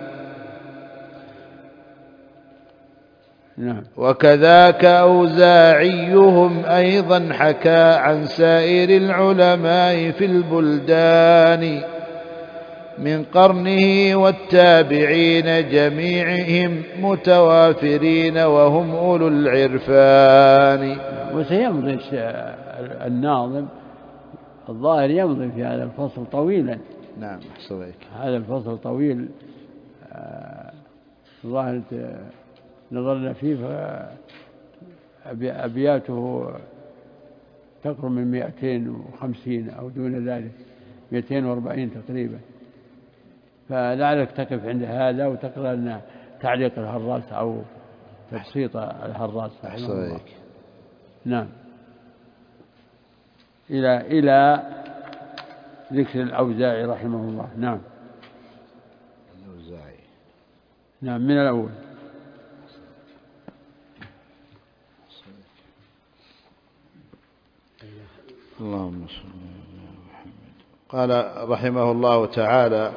نعم. وكذاك أوزاعيهم أيضا حكى عن سائر العلماء في البلدان من قرنه والتابعين جميعهم متوافرين وهم أولو العرفان. وسيمضي الناظم الظاهر يمضي في هذا الفصل طويلا. نعم أحسنك. هذا الفصل طويل الظاهر نظرنا فيه فأبياته تقرب من مئتين وخمسين أو دون ذلك، مئتين وأربعين تقريبا. فلعلك تقف عند هذا وتقرأ لنا تعليق الهراس أو تبسيط الهراس. أحسنك. نعم. إلى إلى ذكر الأوزاعي رحمه الله. نعم. الأوزاعي. نعم من الأول. اللهم صل على محمد. قال رحمه الله تعالى: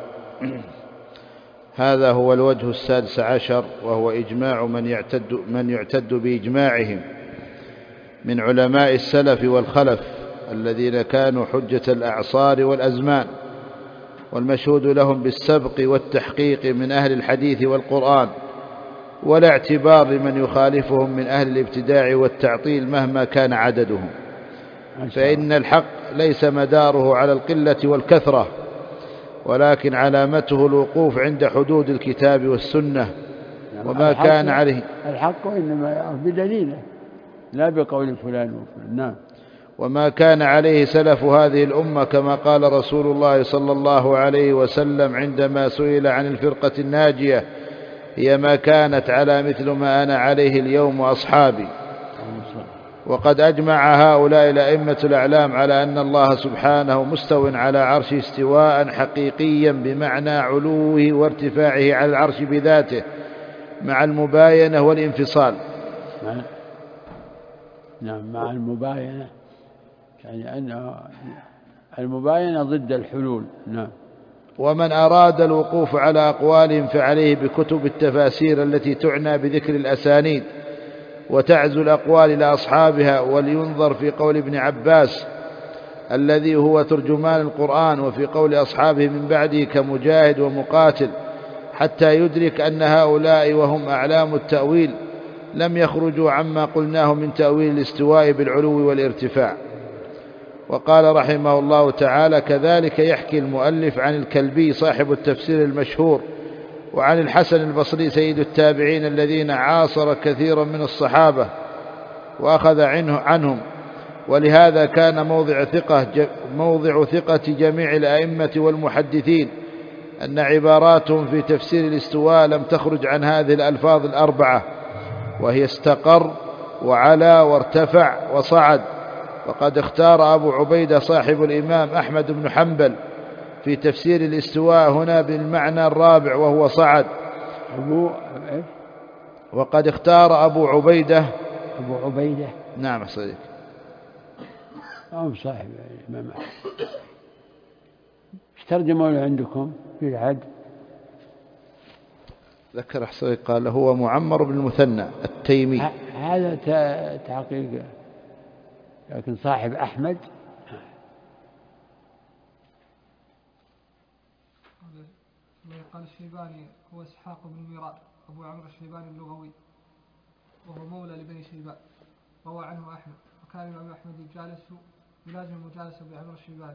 هذا هو الوجه السادس عشر، وهو إجماع من يعتد, من يعتد بإجماعهم من علماء السلف والخلف الذين كانوا حجة الأعصار والأزمان، والمشهود لهم بالسبق والتحقيق من أهل الحديث والقرآن، ولا اعتبار لمن يخالفهم من أهل الابتداع والتعطيل مهما كان عددهم، فإن الحق ليس مداره على القلة والكثرة، ولكن علامته الوقوف عند حدود الكتاب والسنة وما كان عليه. الحق إنما يعرف بدليله لا بقول فلان وفلان. نعم. وما كان عليه سلف هذه الأمة، كما قال رسول الله صلى الله عليه وسلم عندما سئل عن الفرقة الناجية: هي ما كانت على مثل ما أنا عليه اليوم وأصحابي. وقد أجمع هؤلاء الأئمة الأعلام على أن الله سبحانه مستو على عرشه استواء حقيقيا بمعنى علوه وارتفاعه على العرش بذاته مع المباينة والانفصال. نعم مع المباينة، يعني أن المباينة ضد الحلول. نعم. ومن أراد الوقوف على أقوالهم فعليه بكتب التفاسير التي تعنى بذكر الأسانيد وتعزو الأقوال إلى أصحابها، ولينظر في قول ابن عباس الذي هو ترجمان القرآن، وفي قول أصحابه من بعده كمجاهد ومقاتل، حتى يدرك أن هؤلاء وهم أعلام التأويل لم يخرجوا عما قلناه من تأويل الاستواء بالعلو والارتفاع. وقال رحمه الله تعالى: كذلك يحكي المؤلف عن الكلبي صاحب التفسير المشهور، وعن الحسن البصري سيد التابعين الذين عاصر كثيرا من الصحابة وأخذ عنهم، ولهذا كان موضع ثقة موضع ثقة جميع الأئمة والمحدثين أن عباراتهم في تفسير الاستواء لم تخرج عن هذه الألفاظ الأربعة، وهي استقر وعلى وارتفع وصعد. وقد اختار أبو عبيدة صاحب الإمام أحمد بن حنبل في تفسير الاستواء هنا بالمعنى الرابع وهو صعد. أبو وقد اختار أبو عبيدة أبو عبيدة نعم صديق أو صاحب الإمام أحمد. ايش ترجموا له عندكم في العد؟ ذكر حصري قال هو معمر بن المثنى التيمي. هذا تحقيق، لكن صاحب أحمد قال الشيباني هو إسحاق بن ميراث أبو عمرو الشيباني اللغوي، وهو مولى لبني شيبان، روى عنه أحمد، وكان الإمام أحمد يجالس يلازم المجالسة بعمرو الشيباني.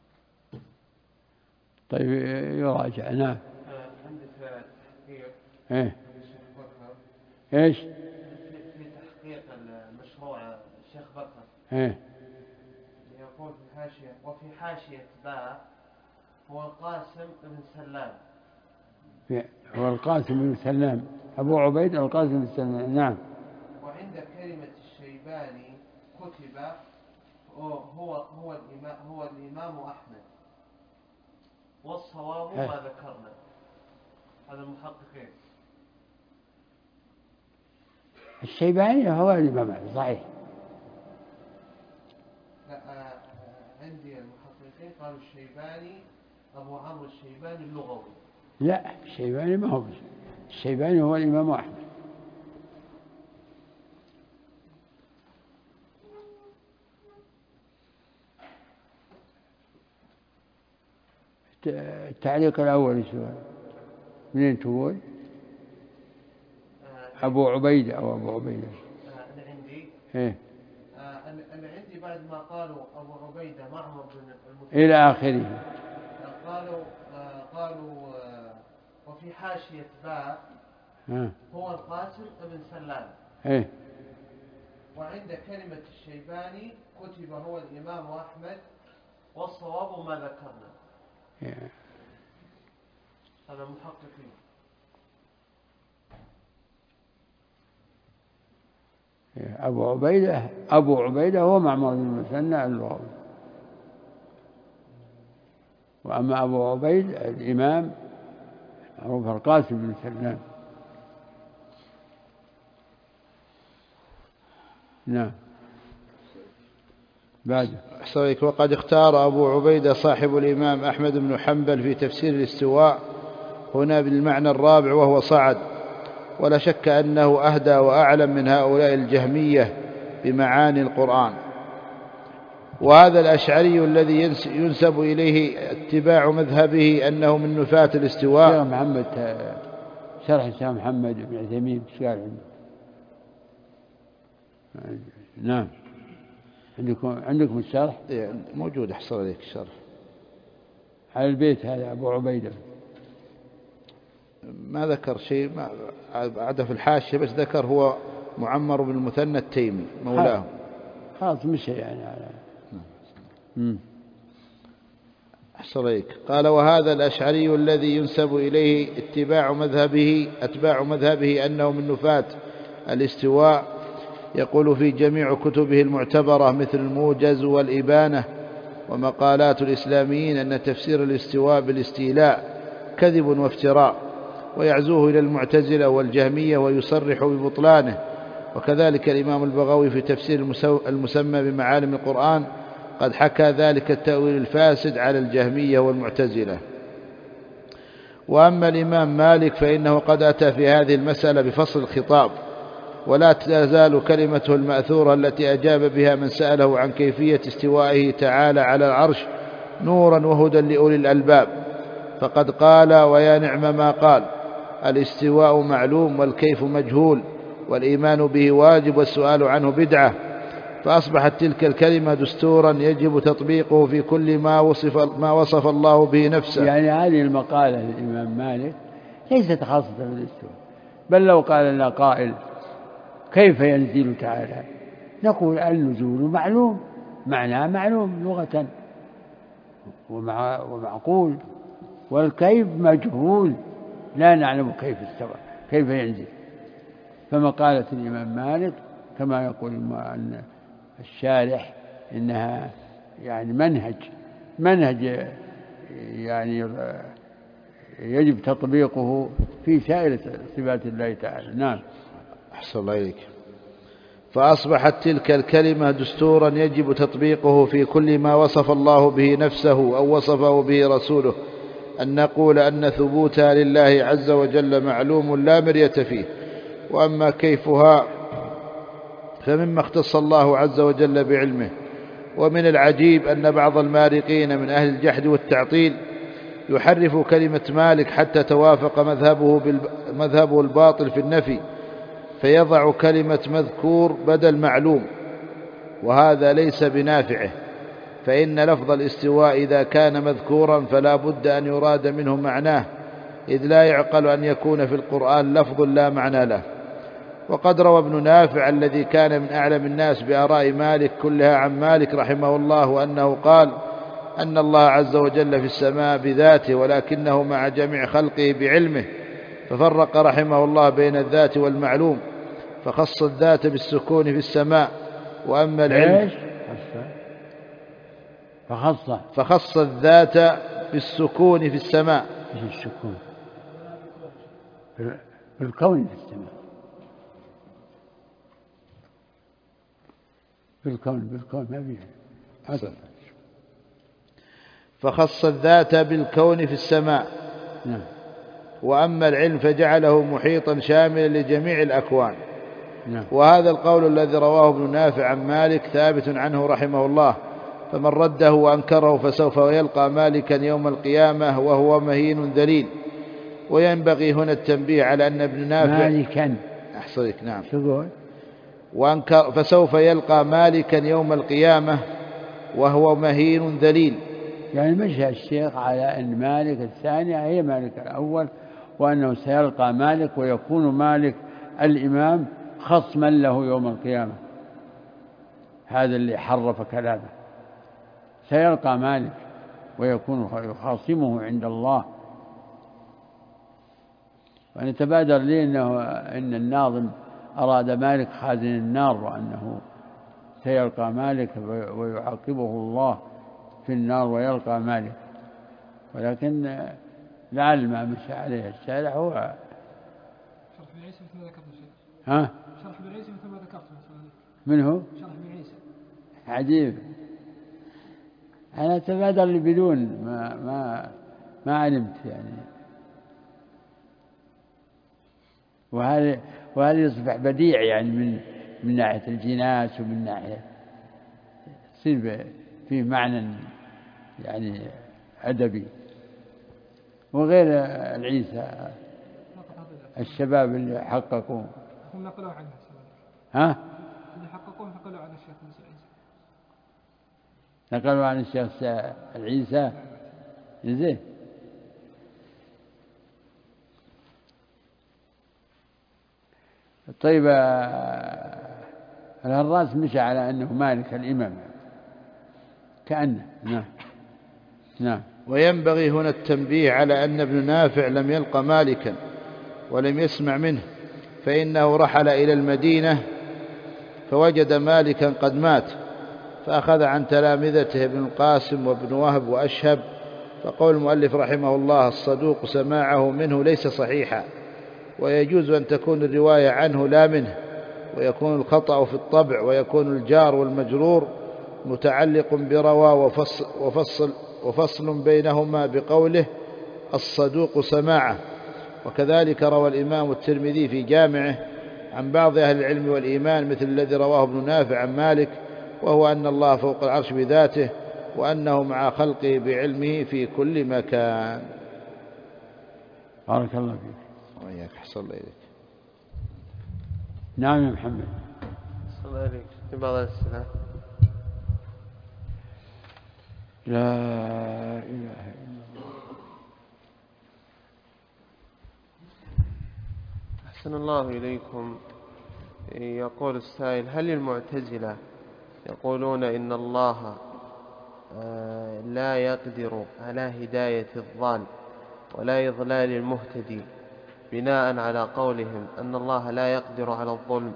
طيب يراجع. نعم. عندي في تحقيق ايه ايش في تحقيق المشروع الشيخ بكر ايه يقول في الحاشية: وفي حاشية باء هو القاسم بن سلام. هو القاسم بن سلام أبو عبيد القاسم بن سلام. نعم. وعند كلمة الشيباني كتب هو هو الإمام هو الإمام أحمد، والصواب ما ذكرنا. هذا المحققين. الشيباني هو الإمام أحمد صحيح. لا عندي المحققين قالوا الشيباني أبو عمرو الشيباني اللغوي. لا الشيباني ما هو، الشيباني هو الإمام أحمد. التعليق الأول سؤال منين تقول؟ أبو عبيدة أو أبو عبيدة؟ أنا عندي إيه أنا عندي بعد ما قالوا أبو عبيدة معمر بن المثنى إلى آخره قالوا قالوا وفي حاشية باء هو القاسم بن سلام. إيه. وعند كلمة الشيباني كتب هو الإمام أحمد، والصواب ما ذكرنا. إيه. هذا محققين. أبو عبيدة أبو عبيدة هو معمر بن المثنى اللغوي، وأما أبو عبيد الإمام معروف القاسم بن سلام. نعم. بعد أحسنك. وقد اختار أبو عبيدة صاحب الإمام أحمد بن حنبل في تفسير الاستواء هنا بالمعنى الرابع وهو صعد، ولا شك أنه أهدى وأعلم من هؤلاء الجهمية بمعاني القرآن. وهذا الأشعري الذي ينسب إليه اتباع مذهبه أنه من نفاة الاستواء. شرح محمد شرح الشيخ محمد بن عثيمين قال عنده. نعم. عندكم عندكم الشرح موجود أحصل عليك الشرح على البيت هذا أبو عبيدة. ما ذكر شيء ما عدا في الحاشية، بس ذكر هو معمر بن المثنى التيمي مولاه. خلاص مشي يعني على امم أحصل عليك. قال: وهذا الأشعري الذي ينسب إليه اتباع مذهبه أتباع مذهبه أنه من نفاة الاستواء يقول في جميع كتبه المعتبرة مثل الموجز والإبانة ومقالات الإسلاميين أن تفسير الاستواء بالاستيلاء كذب وافتراء، ويعزوه إلى المعتزلة والجهمية ويصرح ببطلانه، وكذلك الإمام البغوي في تفسير المسمى بمعالم القرآن قد حكى ذلك التأويل الفاسد على الجهمية والمعتزلة. وأما الإمام مالك فإنه قد أتى في هذه المسألة بفصل الخطاب، ولا تزال كلمته المأثورة التي أجاب بها من سأله عن كيفية استوائه تعالى على العرش نورا وهدى لأولي الألباب، فقد قال ويا نعم ما قال: الاستواء معلوم والكيف مجهول، والإيمان به واجب والسؤال عنه بدعة. فأصبحت تلك الكلمة دستورا يجب تطبيقه في كل ما وصف, ما وصف الله به نفسه. يعني هذه المقالة للإمام مالك ليست خاصة بالاستواء، بل لو قال لنا قائل كيف ينزل تعالى نقول النزول معلوم، معناه معلوم لغة ومعقول، والكيف مجهول لا نعلم كيف استوى كيف ينزل. فمقالة الإمام مالك كما يقول الشارح إنها يعني منهج منهج يعني يجب تطبيقه في سائر صفات الله تعالى. نعم. أحسن الله إليك. فأصبحت تلك الكلمة دستورا يجب تطبيقه في كل ما وصف الله به نفسه أو وصفه به رسوله، أن نقول أن ثبوتها لله عز وجل معلوم لا مرية فيه. وأما كيفها فمما اختص الله عز وجل بعلمه. ومن العجيب أن بعض المارقين من أهل الجحد والتعطيل يحرف كلمة مالك حتى توافق مذهبه, مذهبه الباطل في النفي، فيضع كلمة مذكور بدل معلوم، وهذا ليس بنافعه، فإن لفظ الاستواء إذا كان مذكورا فلا بد أن يراد منه معناه، إذ لا يعقل أن يكون في القرآن لفظ لا معنى له. وقد روى ابن نافع الذي كان من أعلم الناس بآراء مالك كلها عن مالك رحمه الله أنه قال أن الله عز وجل في السماء بذاته، ولكنه مع جميع خلقه بعلمه، ففرق رحمه الله بين الذات والمعلوم، فخص الذات بالسكون في السماء. وأما العلم فخص فخص الذات بالسكون في السماء. السكون بالكون في السماء، بالكون بالكون ما فيها. فخص الذات بالكون في السماء. نعم. وأما العلم فجعله محيطا شاملا لجميع الأكوان. نعم. وهذا القول الذي رواه ابن نافع عن مالك ثابت عنه رحمه الله، فمن رده وأنكره فسوف يلقى مالكا يوم القيامة وهو مهين ذليل. وينبغي هنا التنبيه على أن ابن نافع مالكا أحصرك نعم شو وأنكر فسوف يلقى مالكا يوم القيامة وهو مهين ذليل. يعني مشى الشيخ على أن مالك الثانية هي مالك الأول، وأنه سيلقى مالك ويكون مالك الإمام خصما له يوم القيامة. هذا اللي حرف كلامه، سيلقى مالك ويكون يخاصمه عند الله. ونتبادر لي أنه إن الناظم أراد مالك خازن النار، وأنه سيلقى مالك ويعاقبه الله في النار ويلقى مالك، ولكن لعل ما مشى عليه الشارع هو شرح ابن عيسى مثل ما ذكرت الشيخ. ها؟ شرح ابن عيسى مثل ما ذكرت. من هو؟ شرح ابن عيسى. عجيب. أنا أتبادر لي بدون ما ما ما علمت يعني. وهذا وهذا يصبح بديع يعني من من ناحية الجناس، ومن ناحية يصير فيه معنى يعني أدبي. وغير العيسى الشباب اللي حققوا هم نقلوا عنه. ها؟ اللي حققوه نقلوا عن الشيخ عيسى. نقلوا عن الشيخ العيسى. زين. طيب الهراس مشى على أنه مالك الإمام كأنه. نعم نعم. وينبغي هنا التنبيه على أن ابن نافع لم يلق مالكا ولم يسمع منه، فإنه رحل إلى المدينة فوجد مالكا قد مات، فأخذ عن تلامذته ابن القاسم وابن وهب وأشهب. فقول المؤلف رحمه الله الصدوق سماعه منه ليس صحيحا، ويجوز أن تكون الرواية عنه لا منه، ويكون الخطأ في الطبع، ويكون الجار والمجرور متعلق بروى وفصل, وفصل, وفصل بينهما بقوله الصدوق سماعه. وكذلك روى الإمام الترمذي في جامعه عن بعض أهل العلم والإيمان مثل الذي رواه ابن نافع عن مالك، وهو أن الله فوق العرش بذاته، وأنه مع خلقه بعلمه في كل مكان. بارك الله فيك. وإياك، أحسن الله إليك. نعم يا محمد. أحسن الله إليك. في بعض الأسئلة. لا إله إلا الله. أحسن الله إليكم. يقول السائل: هل المعتزلة يقولون إن الله لا يقدر على هداية الضال ولا إضلال المهتدي بناء على قولهم أن الله لا يقدر على الظلم؟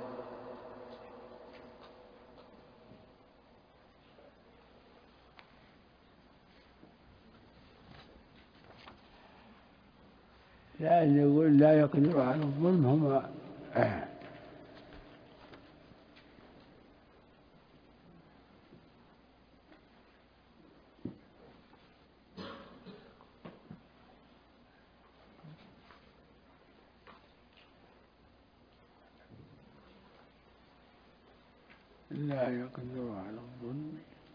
لا، اللي يقول لا يقدر على الظلم هم آه. لا يقدر على الظلم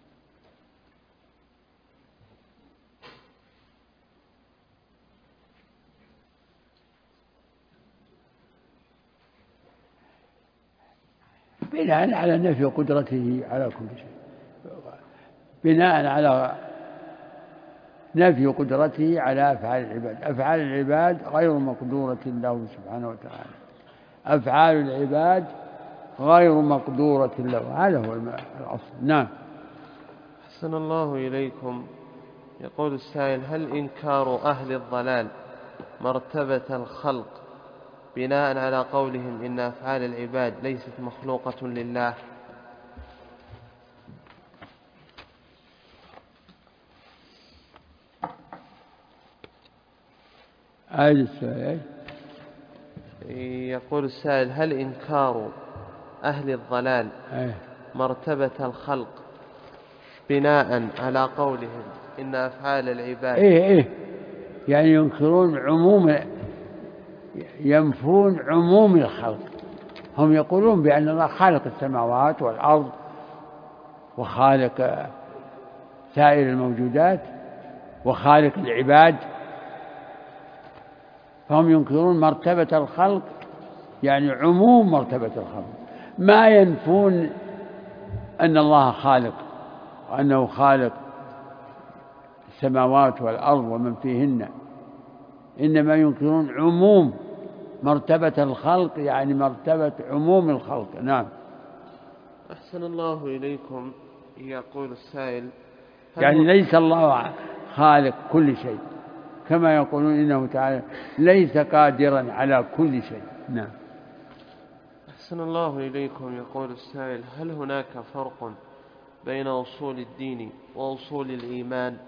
بناء على نفي قدرته على كل شيء، بناء على نفي قدرته على أفعال العباد. أفعال العباد غير مقدورة له سبحانه وتعالى، أفعال العباد غير مقدورة له، هذا هو الأصل. نعم. أحسن الله إليكم. يقول السائل: هل إنكار أهل الضلال مرتبة الخلق بناء على قولهم إن أفعال العباد ليست مخلوقة لله؟ هذا السؤال. يقول السائل: هل إنكار أهل الضلال مرتبة الخلق بناء على قولهم إن أفعال العباد إيه إيه يعني ينكرون عموم، ينفون عموم الخلق. هم يقولون بأن الله خالق السماوات والأرض وخالق سائر الموجودات وخالق العباد، فهم ينكرون مرتبة الخلق يعني عموم مرتبة الخلق، ما ينفون أن الله خالق وأنه خالق السماوات والأرض ومن فيهن، إنما ينكرون عموم مرتبة الخلق يعني مرتبة عموم الخلق. نعم. أحسن الله إليكم. يقول السائل: يعني ليس الله خالق كل شيء كما يقولون إنه تعالى ليس قادرا على كل شيء. نعم. أحسن الله إليكم. يقول السائل: هل هناك فرق بين أصول الدين وأصول الإيمان؟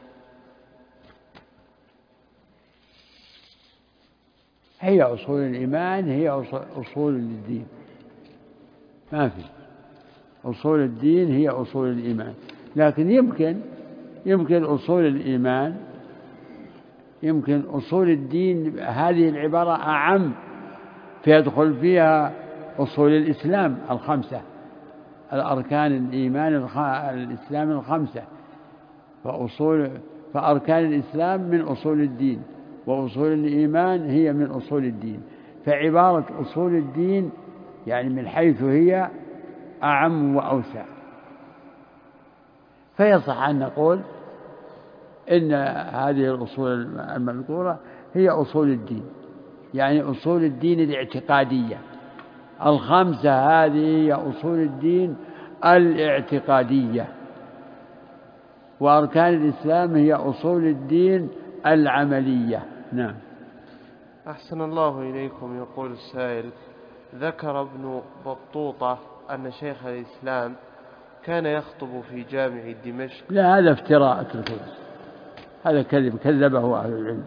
هي أصول الإيمان هي أصول الدين، ما في. أصول الدين هي أصول الإيمان، لكن يمكن يمكن أصول الإيمان يمكن أصول الدين هذه العبارة أعم، فيدخل فيها أصول الإسلام الخمسة، الأركان الإيمان الإسلام الخمسة، فأصول فأركان الإسلام من أصول الدين، وأصول الإيمان هي من أصول الدين. فعبارة أصول الدين يعني من حيث هي أعم وأوسع، فيصح أن نقول إن هذه الأصول المذكورة هي أصول الدين، يعني أصول الدين الاعتقادية الخمسة، هذه هي أصول الدين الاعتقادية، وأركان الإسلام هي أصول الدين العملية. نعم. أحسن الله إليكم. يقول السائل: ذكر ابن بطوطة أن شيخ الإسلام كان يخطب في جامع دمشق. لا، هذا افتراء، اتركه، هذا كذب كذبه أهل العلم.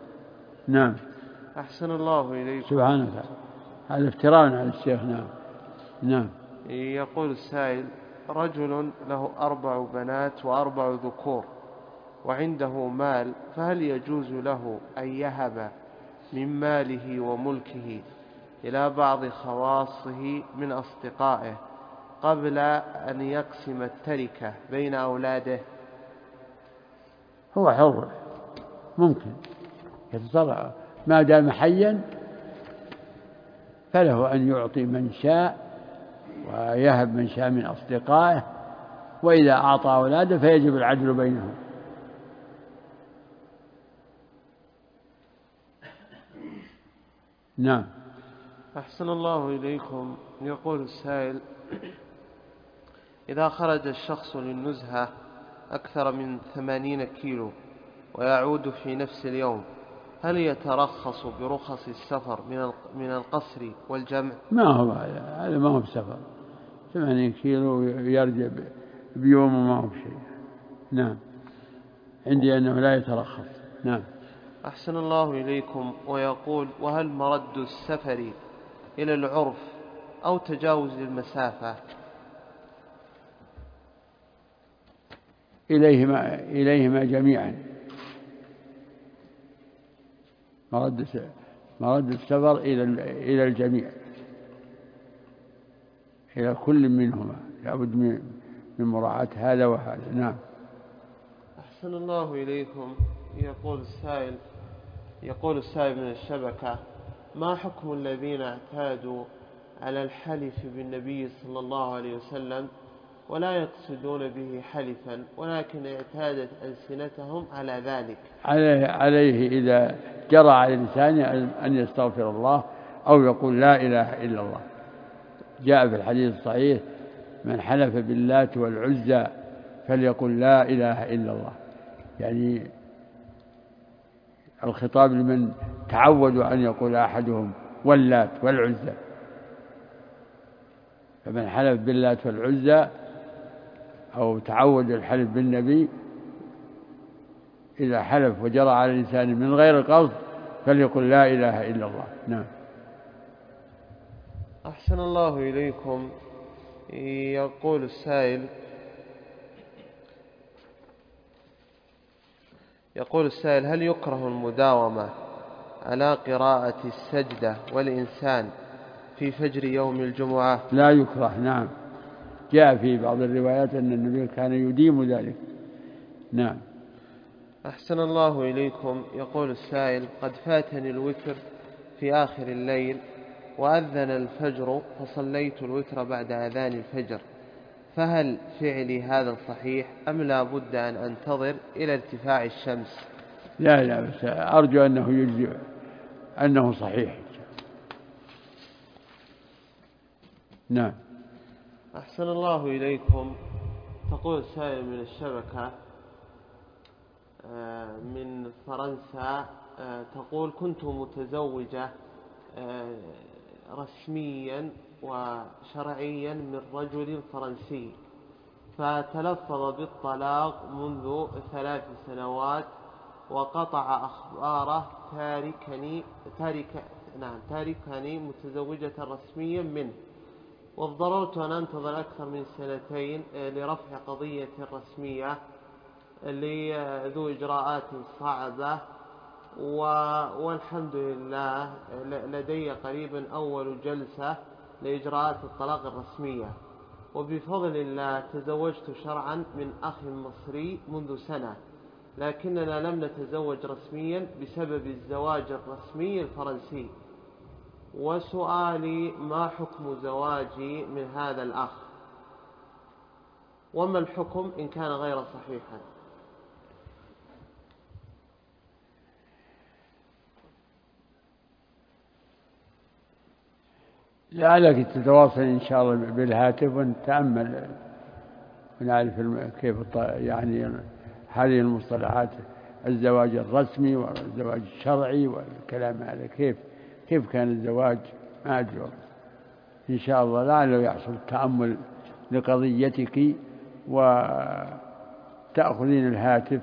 نعم. أحسن الله إليكم. سبحانك، هذا افتراء على الشيخ. نعم. نعم. يقول السائل: رجل له أربع بنات وأربع ذكور وعنده مال، فهل يجوز له أن يهب من ماله وملكه إلى بعض خواصه من أصدقائه قبل أن يقسم التركة بين أولاده؟ هو حر، ممكن يتصرف ما دام حيا، فله أن يعطي من شاء ويهب من شاء من أصدقائه، وإذا أعطى أولاده فيجب العدل بينهم. نعم. أحسن الله إليكم. يقول السائل: إذا خرج الشخص للنزهة أكثر من ثمانين كيلو ويعود في نفس اليوم، هل يترخص برخص السفر من القصر والجمع؟ ما هو هذا، ما هو بسفر، ثمانين كيلو يرجع بيوم وما هو شيء. نعم، عندي أنه لا يترخص. نعم. أحسن الله إليكم. ويقول: وهل مرد السفر إلى العرف أو تجاوز المسافة؟ إليهما, إليهما جميعا. مرد مرد السفر إلى إلى الجميع، إلى كل منهما، لابد من من مراعاة هذا وهذا. نعم. أحسن الله إليكم. يقول السائل يقول السائل من الشبكة: ما حكم الذين اعتادوا على الحلف بالنبي صلى الله عليه وسلم ولا يقصدون به حلفا، ولكن اعتادت ألسنتهم على ذلك؟ عليه, عليه إذا جرى على لسانه أن يستغفر الله أو يقول لا إله إلا الله. جاء في الحديث الصحيح: من حلف باللات والعزى فليقل لا إله إلا الله. يعني الخطاب لمن تعودوا أن يقول أحدهم واللات والعزى، فمن حلف باللات والعزى أو تعود الحلف بالنبي إذا حلف وجرى على لسانه من غير قصد فليقل لا إله إلا الله. نعم. أحسن الله إليكم. يقول السائل يقول السائل: هل يكره المداومة على قراءة السجدة والإنسان في فجر يوم الجمعة؟ لا يكره. نعم، جاء في بعض الروايات أن النبي كان يديم ذلك. نعم. أحسن الله إليكم. يقول السائل: قد فاتني الوتر في آخر الليل وأذن الفجر فصليت الوتر بعد أذان الفجر، فهل فعلي هذا صحيح أم لا بد أن أنتظر إلى ارتفاع الشمس؟ لا لا بس أرجو أنه يجزي، أنه صحيح. نعم. أحسن الله إليكم. تقول سائل من الشبكة من فرنسا، تقول: كنت متزوجة رسميا وشرعيا من رجل فرنسي، فتلفظ بالطلاق منذ ثلاث سنوات وقطع أخباره تاركني, تارك نعم تاركني متزوجة رسميا منه، واضطررت أن أنتظر أكثر من سنتين لرفع قضية رسمية لذو إجراءات صعبة، والحمد لله لدي قريبا أول جلسة لإجراءات الطلاق الرسمية، وبفضل الله تزوجت شرعا من أخ مصري منذ سنة، لكننا لم نتزوج رسميا بسبب الزواج الرسمي الفرنسي. وسؤالي: ما حكم زواجي من هذا الأخ، وما الحكم إن كان غير صحيحا؟ لعلك تتواصل إن شاء الله بالهاتف ونتأمل ونعرف كيف يعني هذه المصطلحات، الزواج الرسمي والزواج الشرعي والكلام هذا، كيف كيف كان الزواج، ما أدري إن شاء الله لعله يحصل التأمل لقضيتك وتأخذين الهاتف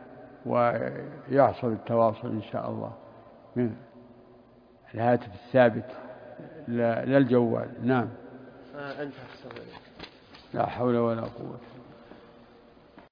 ويحصل التواصل إن شاء الله من الهاتف الثابت لا الجوال. نعم. آه أنت أحسن. لا حول ولا قوة.